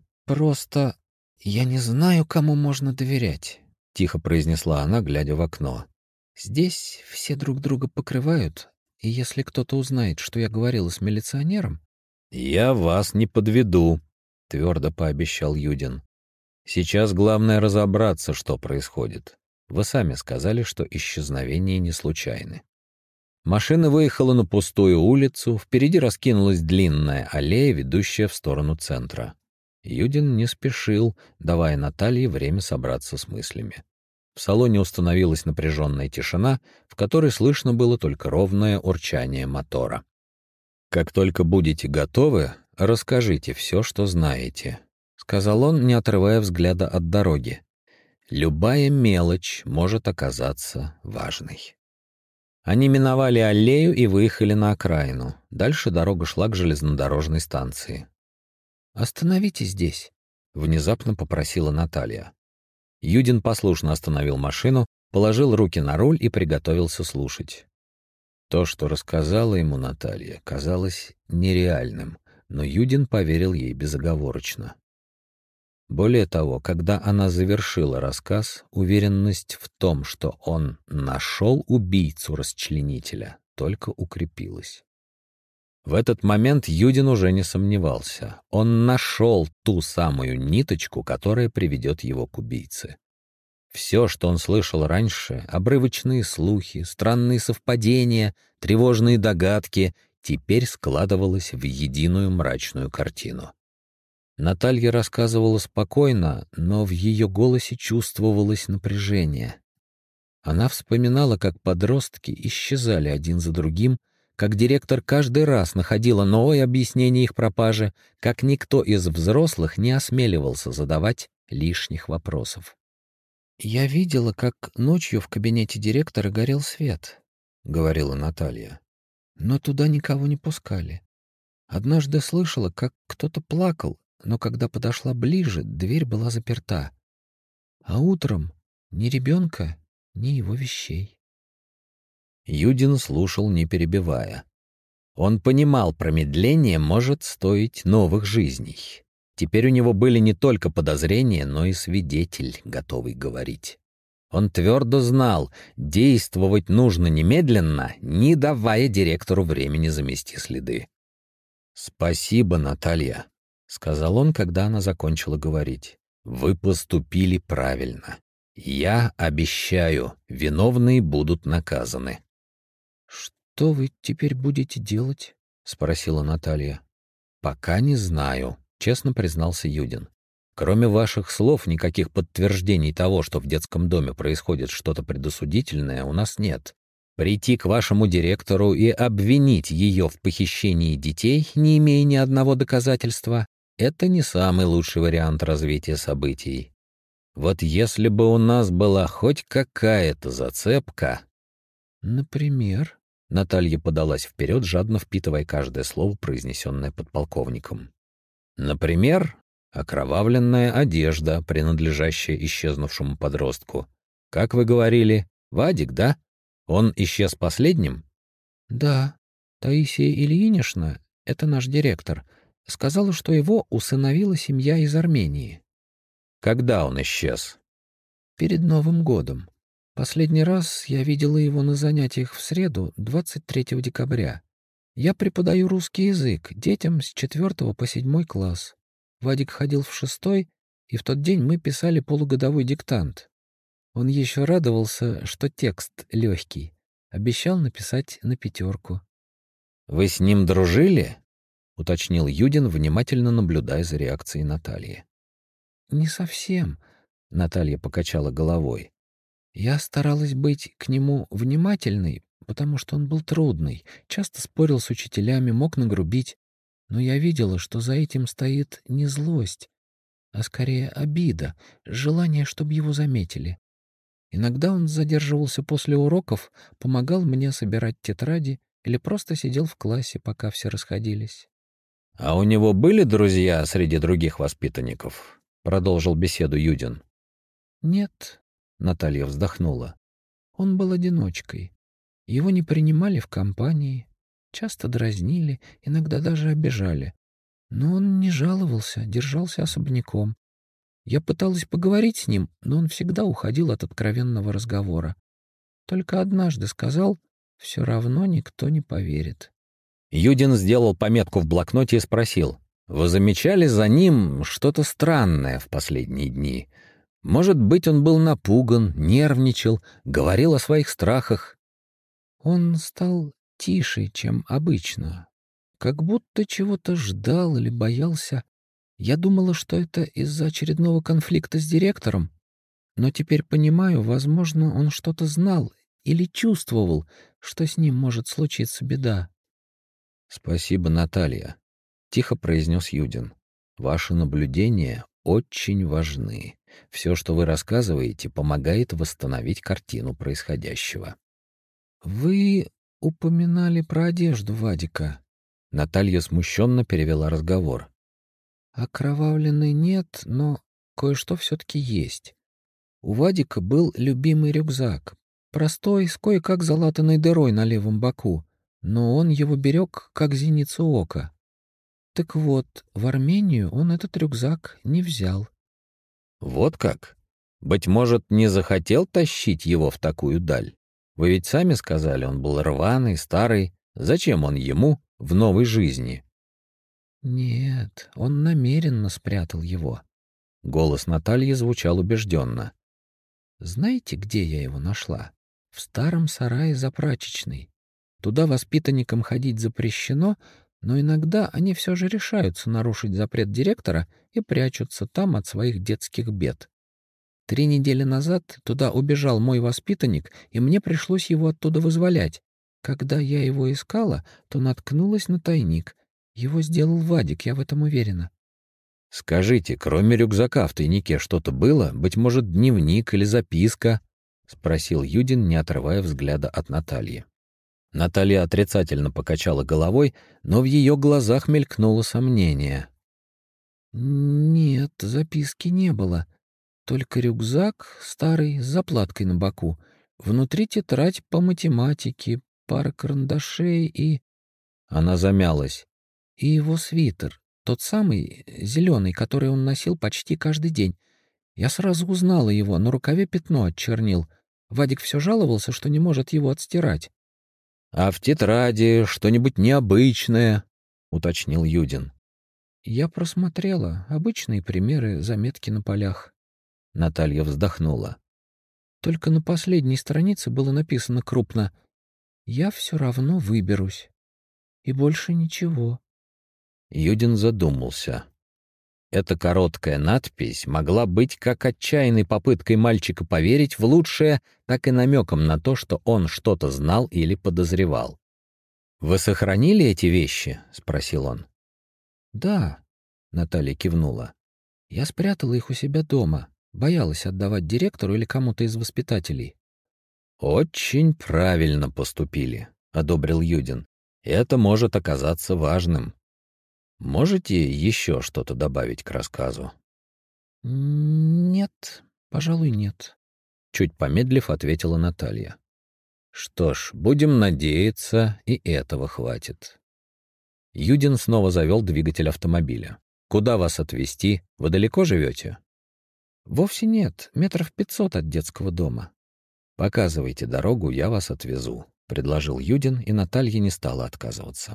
не знаю, кому можно доверять», — тихо произнесла она, глядя в окно. «Здесь все друг друга покрывают, и если кто-то узнает, что я говорила с милиционером...» «Я вас не подведу», — твердо пообещал Юдин. «Сейчас главное разобраться, что происходит. Вы сами сказали, что исчезновения не случайны». Машина выехала на пустую улицу, впереди раскинулась длинная аллея, ведущая в сторону центра. Юдин не спешил, давая Наталье время собраться с мыслями. В салоне установилась напряженная тишина, в которой слышно было только ровное урчание мотора. «Как только будете готовы, расскажите все, что знаете», — сказал он, не отрывая взгляда от дороги. «Любая мелочь может оказаться важной». Они миновали аллею и выехали на окраину. Дальше дорога шла к железнодорожной станции. «Остановитесь здесь», — внезапно попросила Наталья. Юдин послушно остановил машину, положил руки на руль и приготовился слушать. То, что рассказала ему Наталья, казалось нереальным, но Юдин поверил ей безоговорочно. Более того, когда она завершила рассказ, уверенность в том, что он нашел убийцу-расчленителя, только укрепилась. В этот момент Юдин уже не сомневался. Он нашел ту самую ниточку, которая приведет его к убийце. Все, что он слышал раньше, обрывочные слухи, странные совпадения, тревожные догадки, теперь складывалось в единую мрачную картину. Наталья рассказывала спокойно, но в ее голосе чувствовалось напряжение. Она вспоминала, как подростки исчезали один за другим, как директор каждый раз находила новое объяснение их пропажи, как никто из взрослых не осмеливался задавать лишних вопросов. «Я видела, как ночью в кабинете директора горел свет», — говорила Наталья. «Но туда никого не пускали. Однажды слышала, как кто-то плакал, но когда подошла ближе, дверь была заперта. А утром ни ребенка, ни его вещей». Юдин слушал, не перебивая. Он понимал, промедление может стоить новых жизней. Теперь у него были не только подозрения, но и свидетель, готовый говорить. Он твердо знал, действовать нужно немедленно, не давая директору времени замести следы. «Спасибо, Наталья», — сказал он, когда она закончила говорить. «Вы поступили правильно. Я обещаю, виновные будут наказаны». «Что вы теперь будете делать?» — спросила Наталья. «Пока не знаю», — честно признался Юдин. «Кроме ваших слов, никаких подтверждений того, что в детском доме происходит что-то предосудительное, у нас нет. Прийти к вашему директору и обвинить ее в похищении детей, не имея ни одного доказательства, это не самый лучший вариант развития событий. Вот если бы у нас была хоть какая-то зацепка...» «Например?» Наталья подалась вперед, жадно впитывая каждое слово, произнесенное подполковником. «Например, окровавленная одежда, принадлежащая исчезнувшему подростку. Как вы говорили, Вадик, да? Он исчез последним?» «Да. Таисия Ильинична, это наш директор, сказала, что его усыновила семья из Армении». «Когда он исчез?» «Перед Новым годом. Последний раз я видела его на занятиях в среду, 23 декабря. Я преподаю русский язык детям с 4 по 7 класс. Вадик ходил в 6, и в тот день мы писали полугодовой диктант. Он еще радовался, что текст легкий. Обещал написать на 5. «Вы с ним дружили?» — уточнил Юдин, внимательно наблюдая за реакцией Натальи. «Не совсем», — Наталья покачала головой. «Я старалась быть к нему внимательной, потому что он был трудный, часто спорил с учителями, мог нагрубить. Но я видела, что за этим стоит не злость, а скорее обида, желание, чтобы его заметили. Иногда он задерживался после уроков, помогал мне собирать тетради или просто сидел в классе, пока все расходились». «А у него были друзья среди других воспитанников?» — продолжил беседу Юдин. «Нет», — Наталья вздохнула, — «он был одиночкой. Его не принимали в компании, часто дразнили, иногда даже обижали. Но он не жаловался, держался особняком. Я пыталась поговорить с ним, но он всегда уходил от откровенного разговора. Только однажды сказал: «Все равно никто не поверит». Юдин сделал пометку в блокноте и спросил: «Вы замечали за ним что-то странное в последние дни? Может быть, он был напуган, нервничал, говорил о своих страхах?» Он стал тише, чем обычно, как будто чего-то ждал или боялся. Я думала, что это из-за очередного конфликта с директором, но теперь понимаю, возможно, он что-то знал или чувствовал, что с ним может случиться беда. «Спасибо, Наталья», — тихо произнес Юдин. «Ваши наблюдения очень важны. Все, что вы рассказываете, помогает восстановить картину происходящего». «Вы упоминали про одежду Вадика». Наталья смущенно перевела разговор. Окровавленной нет, но кое-что все-таки есть. У Вадика был любимый рюкзак, простой, с кое-как залатанной дырой на левом боку, но он его берег, как зеницу ока. Так вот, в Армению он этот рюкзак не взял. «Вот как? Быть может, не захотел тащить его в такую даль? Вы ведь сами сказали, он был рваный, старый. Зачем он ему в новой жизни?» Нет, он намеренно спрятал его. Голос Натальи звучал убежденно. Знаете, где я его нашла? В старом сарае за прачечной. Туда воспитанникам ходить запрещено, но иногда они все же решаются нарушить запрет директора и прячутся там от своих детских бед. 3 недели назад туда убежал мой воспитанник, и мне пришлось его оттуда вызволять. Когда я его искала, то наткнулась на тайник. Его сделал Вадик, я в этом уверена. «Скажите, кроме рюкзака в тайнике что-то было? Быть может, дневник или записка?» — спросил Юдин, не отрывая взгляда от Натальи. Наталья отрицательно покачала головой, но в ее глазах мелькнуло сомнение. «Нет, записки не было. Только рюкзак старый с заплаткой на боку. Внутри тетрадь по математике, пара карандашей и...» Она замялась. «И его свитер. Тот самый, зеленый, который он носил почти каждый день. Я сразу узнала его, на рукаве пятно от чернил. Вадик все жаловался, что не может его отстирать». «А в тетради что-нибудь необычное?» — уточнил Юдин. Я просмотрела обычные примеры, заметки на полях. Наталья вздохнула. Только на последней странице было написано крупно: «Я все равно выберусь». И больше ничего. Юдин задумался. Эта короткая надпись могла быть как отчаянной попыткой мальчика поверить в лучшее, так и намеком на то, что он что-то знал или подозревал. «Вы сохранили эти вещи?» — спросил он. «Да», — Наталья кивнула. «Я спрятала их у себя дома, боялась отдавать директору или кому-то из воспитателей». «Очень правильно поступили», — одобрил Юдин. «Это может оказаться важным. Можете еще что-то добавить к рассказу?» «Нет, пожалуй, нет», — чуть помедлив ответила Наталья. «Что ж, будем надеяться, и этого хватит». Юдин снова завел двигатель автомобиля. «Куда вас отвезти? Вы далеко живете?» «Вовсе нет, 500 метров от детского дома». «Показывайте дорогу, я вас отвезу», — предложил Юдин, и Наталья не стала отказываться.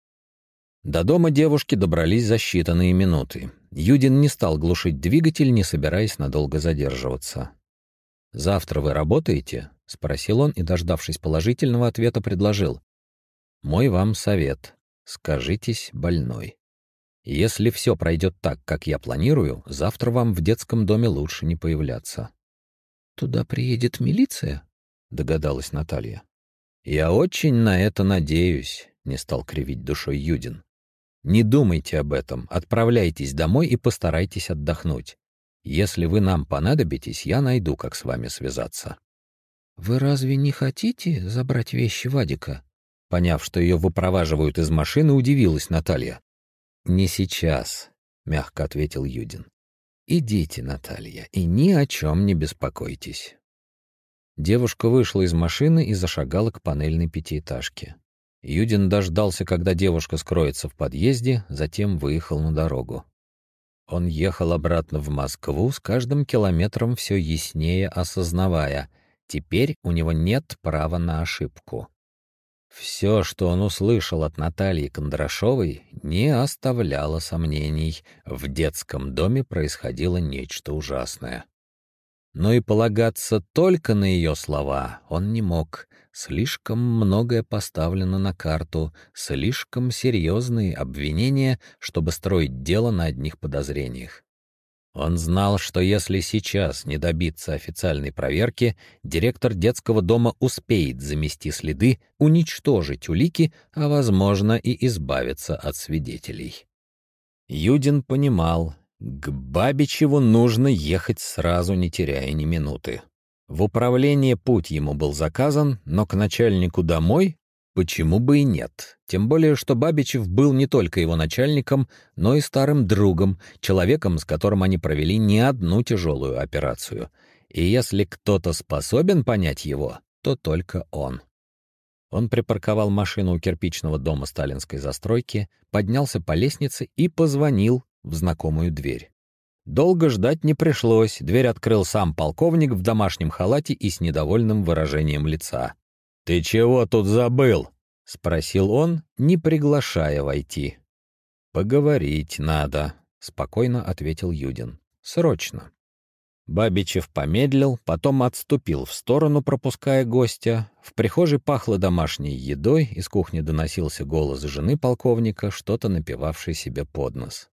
До дома девушки добрались за считанные минуты. Юдин не стал глушить двигатель, не собираясь надолго задерживаться. «Завтра вы работаете?» — спросил он и, дождавшись положительного ответа, предложил. «Мой вам совет. Скажитесь больной. Если все пройдет так, как я планирую, завтра вам в детском доме лучше не появляться». «Туда приедет милиция?» — догадалась Наталья. «Я очень на это надеюсь», — не стал кривить душой Юдин. «Не думайте об этом, отправляйтесь домой и постарайтесь отдохнуть. Если вы нам понадобитесь, я найду, как с вами связаться». «Вы разве не хотите забрать вещи Вадика?» Поняв, что ее выпроваживают из машины, удивилась Наталья. «Не сейчас», — мягко ответил Юдин. «Идите, Наталья, и ни о чем не беспокойтесь». Девушка вышла из машины и зашагала к панельной пятиэтажке. Юдин дождался, когда девушка скроется в подъезде, затем выехал на дорогу. Он ехал обратно в Москву, с каждым километром все яснее осознавая, теперь у него нет права на ошибку. Все, что он услышал от Натальи Кондрашовой, не оставляло сомнений. В детском доме происходило нечто ужасное. Но и полагаться только на ее слова он не мог. Слишком многое поставлено на карту, слишком серьезные обвинения, чтобы строить дело на одних подозрениях. Он знал, что если сейчас не добиться официальной проверки, директор детского дома успеет замести следы, уничтожить улики, а, возможно, и избавиться от свидетелей. Юдин понимал, к Бабичеву нужно ехать сразу, не теряя ни минуты. В управление путь ему был заказан, но к начальнику домой почему бы и нет? Тем более, что Бабичев был не только его начальником, но и старым другом, человеком, с которым они провели не одну тяжелую операцию. И если кто-то способен понять его, то только он. Он припарковал машину у кирпичного дома сталинской застройки, поднялся по лестнице и позвонил в знакомую дверь. Долго ждать не пришлось, дверь открыл сам полковник в домашнем халате и с недовольным выражением лица. «Ты чего тут забыл?» — спросил он, не приглашая войти. «Поговорить надо», — спокойно ответил Юдин. «Срочно». Бабичев помедлил, потом отступил в сторону, пропуская гостя. В прихожей пахло домашней едой, из кухни доносился голос жены полковника, что-то напевавшей себе под нос.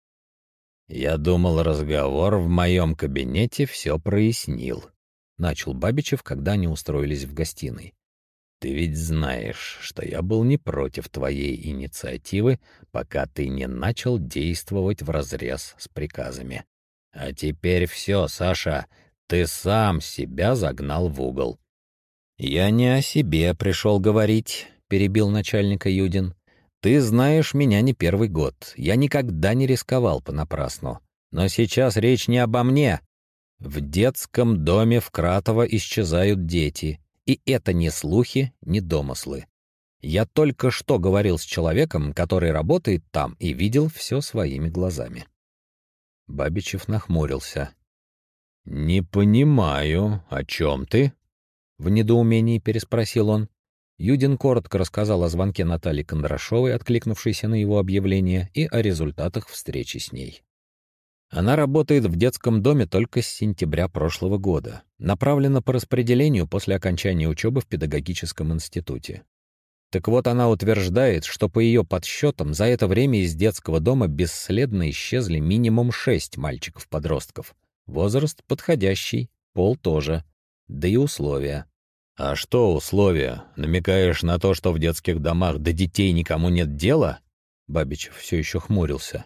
«Я думал, разговор в моем кабинете все прояснил», — начал Бабичев, когда они устроились в гостиной. Ты ведь знаешь, что я был не против твоей инициативы, пока ты не начал действовать вразрез с приказами. А теперь все, Саша, ты сам себя загнал в угол». «Я не о себе пришел говорить», — перебил начальника Юдин. «Ты знаешь меня не первый год. Я никогда не рисковал понапрасну. Но сейчас речь не обо мне. В детском доме в Кратово исчезают дети. И это не слухи, не домыслы. Я только что говорил с человеком, который работает там, и видел все своими глазами». Бабичев нахмурился. «Не понимаю, о чем ты?» В недоумении переспросил он. Юдин коротко рассказал о звонке Натальи Кондрашовой, откликнувшейся на его объявление, и о результатах встречи с ней. Она работает в детском доме только с сентября прошлого года. Направлена по распределению после окончания учебы в педагогическом институте. Так вот, она утверждает, что по ее подсчетам за это время из детского дома бесследно исчезли минимум 6 мальчиков-подростков. Возраст подходящий, пол тоже, да и условия. «А что условия? Намекаешь на то, что в детских домах до детей никому нет дела?» Бабичев все еще хмурился.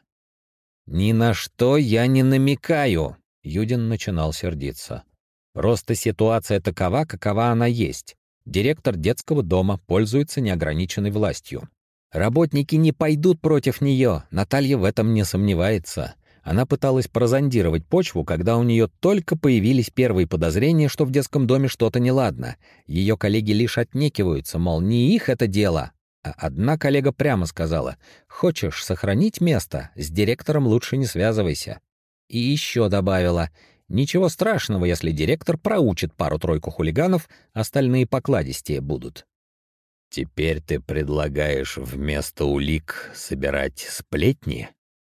«Ни на что я не намекаю!» Юдин начинал сердиться. «Просто ситуация такова, какова она есть. Директор детского дома пользуется неограниченной властью. Работники не пойдут против нее, Наталья в этом не сомневается. Она пыталась прозондировать почву, когда у нее только появились первые подозрения, что в детском доме что-то неладно. Ее коллеги лишь отнекиваются, мол, не их это дело. А одна коллега прямо сказала: «Хочешь сохранить место, с директором лучше не связывайся». И еще добавила: «Ничего страшного, если директор проучит пару-тройку хулиганов, остальные покладистее будут». «Теперь ты предлагаешь вместо улик собирать сплетни?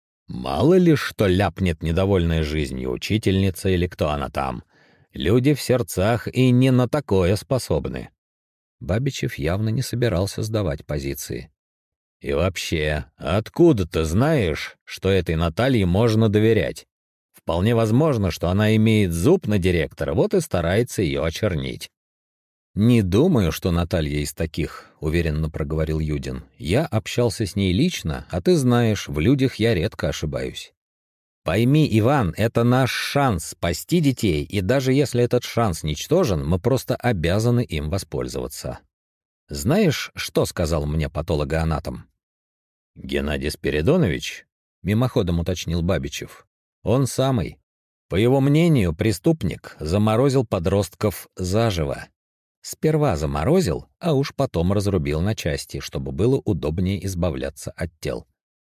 Мало ли что ляпнет недовольная жизнью учительница или кто она там. Люди в сердцах и не на такое способны». Бабичев явно не собирался сдавать позиции. «И вообще, откуда ты знаешь, что этой Наталье можно доверять? Вполне возможно, что она имеет зуб на директора, вот и старается ее очернить». «Не думаю, что Наталья из таких», — уверенно проговорил Юдин. «Я общался с ней лично, а ты знаешь, в людях я редко ошибаюсь». «Пойми, Иван, это наш шанс спасти детей, и даже если этот шанс ничтожен, мы просто обязаны им воспользоваться. Знаешь, что сказал мне патологоанатом?» «Геннадий Спиридонович?» — мимоходом уточнил Бабичев. «Он самый. По его мнению, преступник заморозил подростков заживо. Сперва заморозил, а уж потом разрубил на части, чтобы было удобнее избавляться от тел».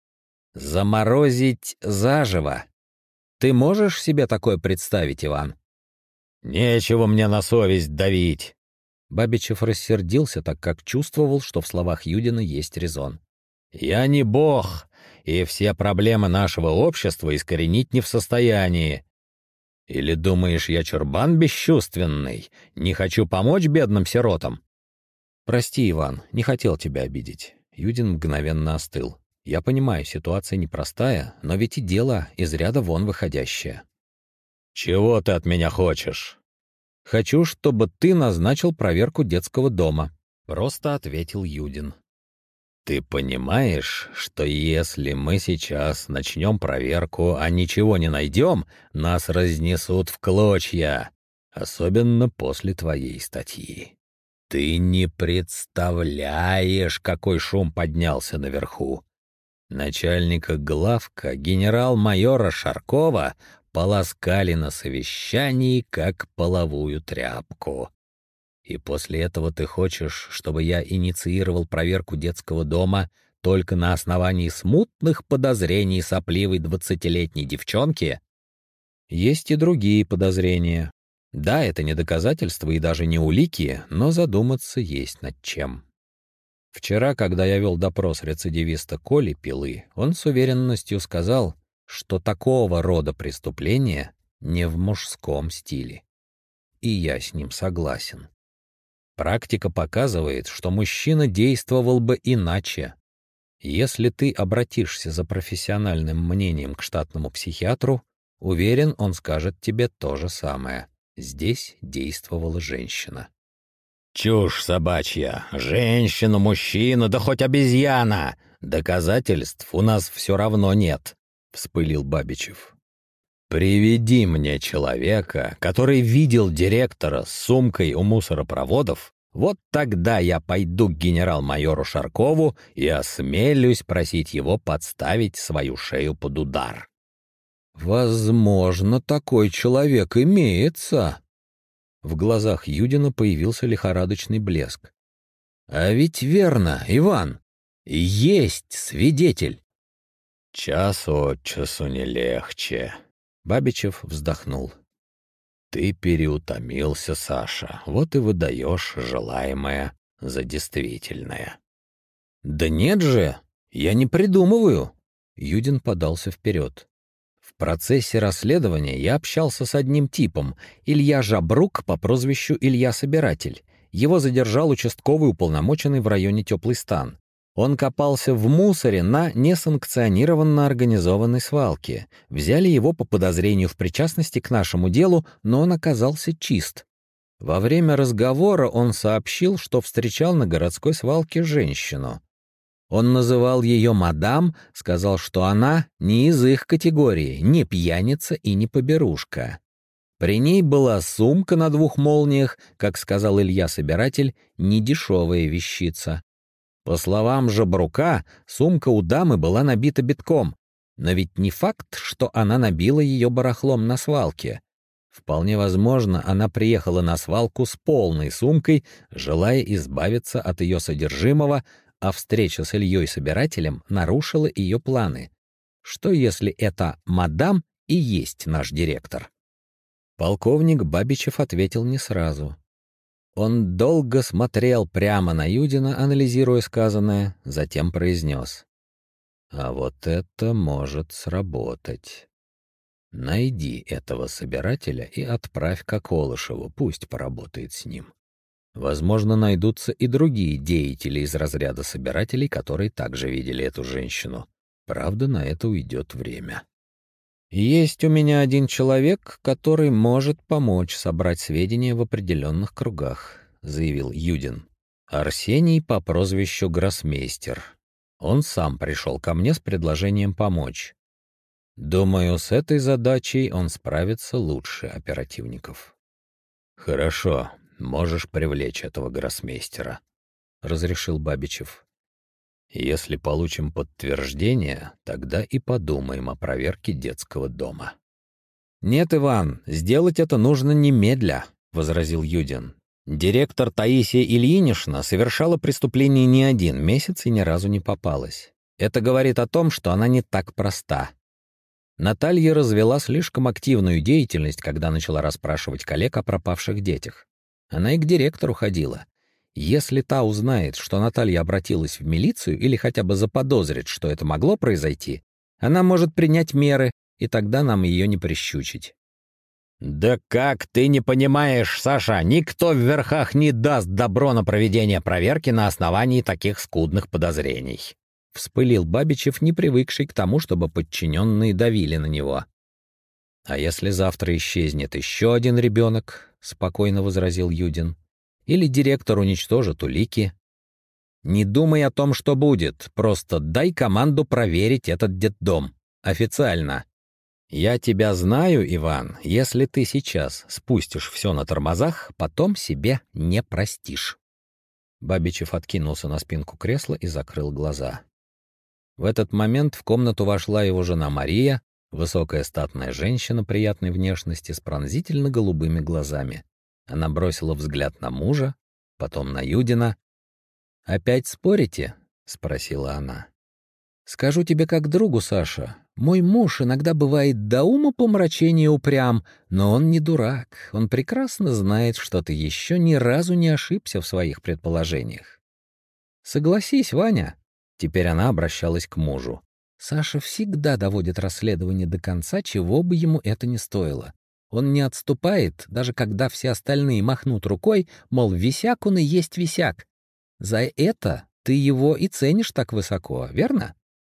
«Заморозить заживо! Ты можешь себе такое представить, Иван?» «Нечего мне на совесть давить!» Бабичев рассердился, так как чувствовал, что в словах Юдина есть резон. «Я не бог, и все проблемы нашего общества искоренить не в состоянии. Или думаешь, я чурбан бесчувственный, не хочу помочь бедным сиротам?» «Прости, Иван, не хотел тебя обидеть». Юдин мгновенно остыл. «Я понимаю, ситуация непростая, но ведь и дело из ряда вон выходящее». «Чего ты от меня хочешь?» «Хочу, чтобы ты назначил проверку детского дома», — просто ответил Юдин. «Ты понимаешь, что если мы сейчас начнем проверку, а ничего не найдем, нас разнесут в клочья, особенно после твоей статьи. Ты не представляешь, какой шум поднялся наверху. Начальника главка, генерал-майора Шаркова, полоскали на совещании, как половую тряпку. И после этого ты хочешь, чтобы я инициировал проверку детского дома только на основании смутных подозрений сопливой 20-летней девчонки?» «Есть и другие подозрения. Да, это не доказательства и даже не улики, но задуматься есть над чем». Вчера, когда я вел допрос рецидивиста Коли Пилы, он с уверенностью сказал, что такого рода преступления не в мужском стиле. И я с ним согласен. Практика показывает, что мужчина действовал бы иначе. Если ты обратишься за профессиональным мнением к штатному психиатру, уверен, он скажет тебе то же самое. Здесь действовала женщина. «Чушь собачья! Женщина, мужчина, да хоть обезьяна! Доказательств у нас все равно нет», — вспылил Бабичев. «Приведи мне человека, который видел директора с сумкой у мусоропроводов, вот тогда я пойду к генерал-майору Шаркову и осмелюсь просить его подставить свою шею под удар». «Возможно, такой человек имеется». В глазах Юдина появился лихорадочный блеск. «А ведь верно, Иван, есть свидетель». «Час от часу не легче», — Бабичев вздохнул. «Ты переутомился, Саша, вот и выдаешь желаемое за действительное». «Да нет же, я не придумываю», — Юдин подался вперед. «В процессе расследования я общался с одним типом, Илья Жабрук по прозвищу Илья Собиратель. Его задержал участковый уполномоченный в районе Теплый Стан. Он копался в мусоре на несанкционированно организованной свалке. Взяли его по подозрению в причастности к нашему делу, но он оказался чист. Во время разговора он сообщил, что встречал на городской свалке женщину. Он называл ее мадам, сказал, что она не из их категории, не пьяница и не поберушка. При ней была сумка на 2 молниях, как сказал Илья Собиратель, недешевая вещица. По словам Жабрука, сумка у дамы была набита битком, но ведь не факт, что она набила ее барахлом на свалке. Вполне возможно, она приехала на свалку с полной сумкой, желая избавиться от ее содержимого, а встреча с Ильей Собирателем нарушила ее планы. Что если это мадам и есть наш директор? Полковник Бабичев ответил не сразу. Он долго смотрел прямо на Юдина, анализируя сказанное, затем произнес: «А вот это может сработать. Найди этого собирателя и отправь к Околышеву, пусть поработает с ним. Возможно, найдутся и другие деятели из разряда собирателей, которые также видели эту женщину. Правда, на это уйдет время. Есть у меня один человек, который может помочь собрать сведения в определенных кругах», — заявил Юдин. «Арсений по прозвищу Гроссмейстер. Он сам пришел ко мне с предложением помочь. Думаю, с этой задачей он справится лучше оперативников». «Хорошо, можешь привлечь этого гроссмейстера», — разрешил Бабичев. «Если получим подтверждение, тогда и подумаем о проверке детского дома». «Нет, Иван, сделать это нужно немедля», — возразил Юдин. «Директор Таисия Ильинична совершала преступление не 1 месяц и ни разу не попалась. Это говорит о том, что она не так проста. Наталья развела слишком активную деятельность, когда начала расспрашивать коллег о пропавших детях. Она и к директору ходила. Если та узнает, что Наталья обратилась в милицию или хотя бы заподозрит, что это могло произойти, она может принять меры, и тогда нам ее не прищучить». «Да как ты не понимаешь, Саша, никто в верхах не даст добро на проведение проверки на основании таких скудных подозрений», — вспылил Бабичев, не привыкший к тому, чтобы подчиненные давили на него. «А если завтра исчезнет еще один ребенок?» — спокойно возразил Юдин. «Или директор уничтожит улики? Не думай о том, что будет, просто дай команду проверить этот детдом. Официально. Я тебя знаю, Иван, если ты сейчас спустишь все на тормозах, потом себе не простишь». Бабичев откинулся на спинку кресла и закрыл глаза. В этот момент в комнату вошла его жена Мария, высокая статная женщина приятной внешности с пронзительно-голубыми глазами. Она бросила взгляд на мужа, потом на Юдина. «Опять спорите?» — спросила она. «Скажу тебе как другу, Саша. Мой муж иногда бывает до ума помрачения упрям, но он не дурак. Он прекрасно знает, что ты еще ни разу не ошибся в своих предположениях. Согласись, Ваня». Теперь она обращалась к мужу. «Саша всегда доводит расследование до конца, чего бы ему это ни стоило. Он не отступает, даже когда все остальные махнут рукой, мол, висяк он и есть висяк. За это ты его и ценишь так высоко, верно?»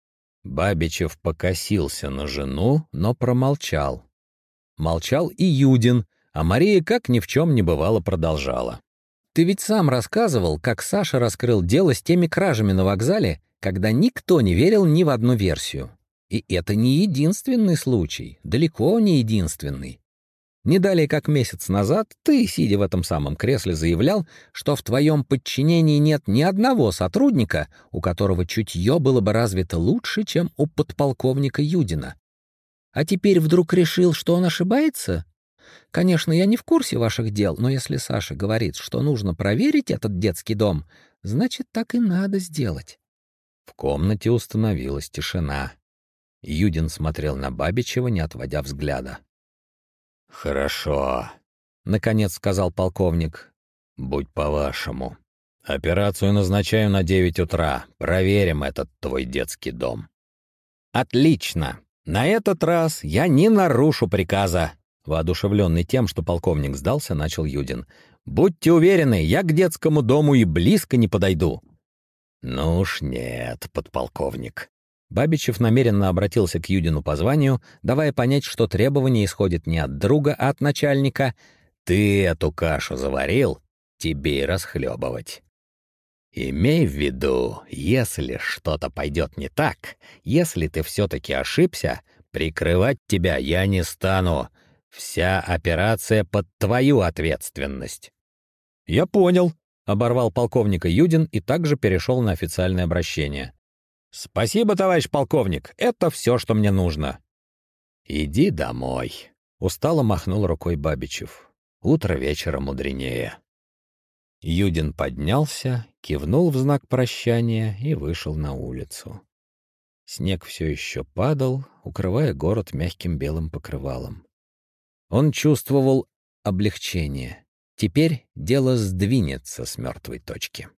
Бабичев покосился на жену, но промолчал. Молчал и Юдин, а Мария как ни в чем не бывало продолжала. Ты ведь сам рассказывал, как Саша раскрыл дело с теми кражами на вокзале, когда никто не верил ни в одну версию. И это не единственный случай, далеко не единственный. Не далее, как месяц назад, ты, сидя в этом самом кресле, заявлял, что в твоем подчинении нет ни одного сотрудника, у которого чутье было бы развито лучше, чем у подполковника Юдина. А теперь вдруг решил, что он ошибается? Конечно, я не в курсе ваших дел, но если Саша говорит, что нужно проверить этот детский дом, значит, так и надо сделать. В комнате установилась тишина. Юдин смотрел на Бабичева, не отводя взгляда. «Хорошо», — наконец сказал полковник. «Будь по-вашему. Операцию назначаю на 9 утра. Проверим этот твой детский дом». «Отлично! На этот раз я не нарушу приказа!» Воодушевленный тем, что полковник сдался, начал Юдин. «Будьте уверены, я к детскому дому и близко не подойду». «Ну уж нет, подполковник». Бабичев намеренно обратился к Юдину по званию, давая понять, что требование исходит не от друга, а от начальника. «Ты эту кашу заварил, тебе и расхлебывать. Имей в виду, если что-то пойдет не так, если ты все-таки ошибся, прикрывать тебя я не стану. Вся операция под твою ответственность». «Я понял», — оборвал полковника Юдин и также перешел на официальное обращение. «Спасибо, товарищ полковник, это все, что мне нужно». «Иди домой», — устало махнул рукой Бабичев. «Утро вечера мудренее». Юдин поднялся, кивнул в знак прощания и вышел на улицу. Снег все еще падал, укрывая город мягким белым покрывалом. Он чувствовал облегчение. Теперь дело сдвинется с мертвой точки.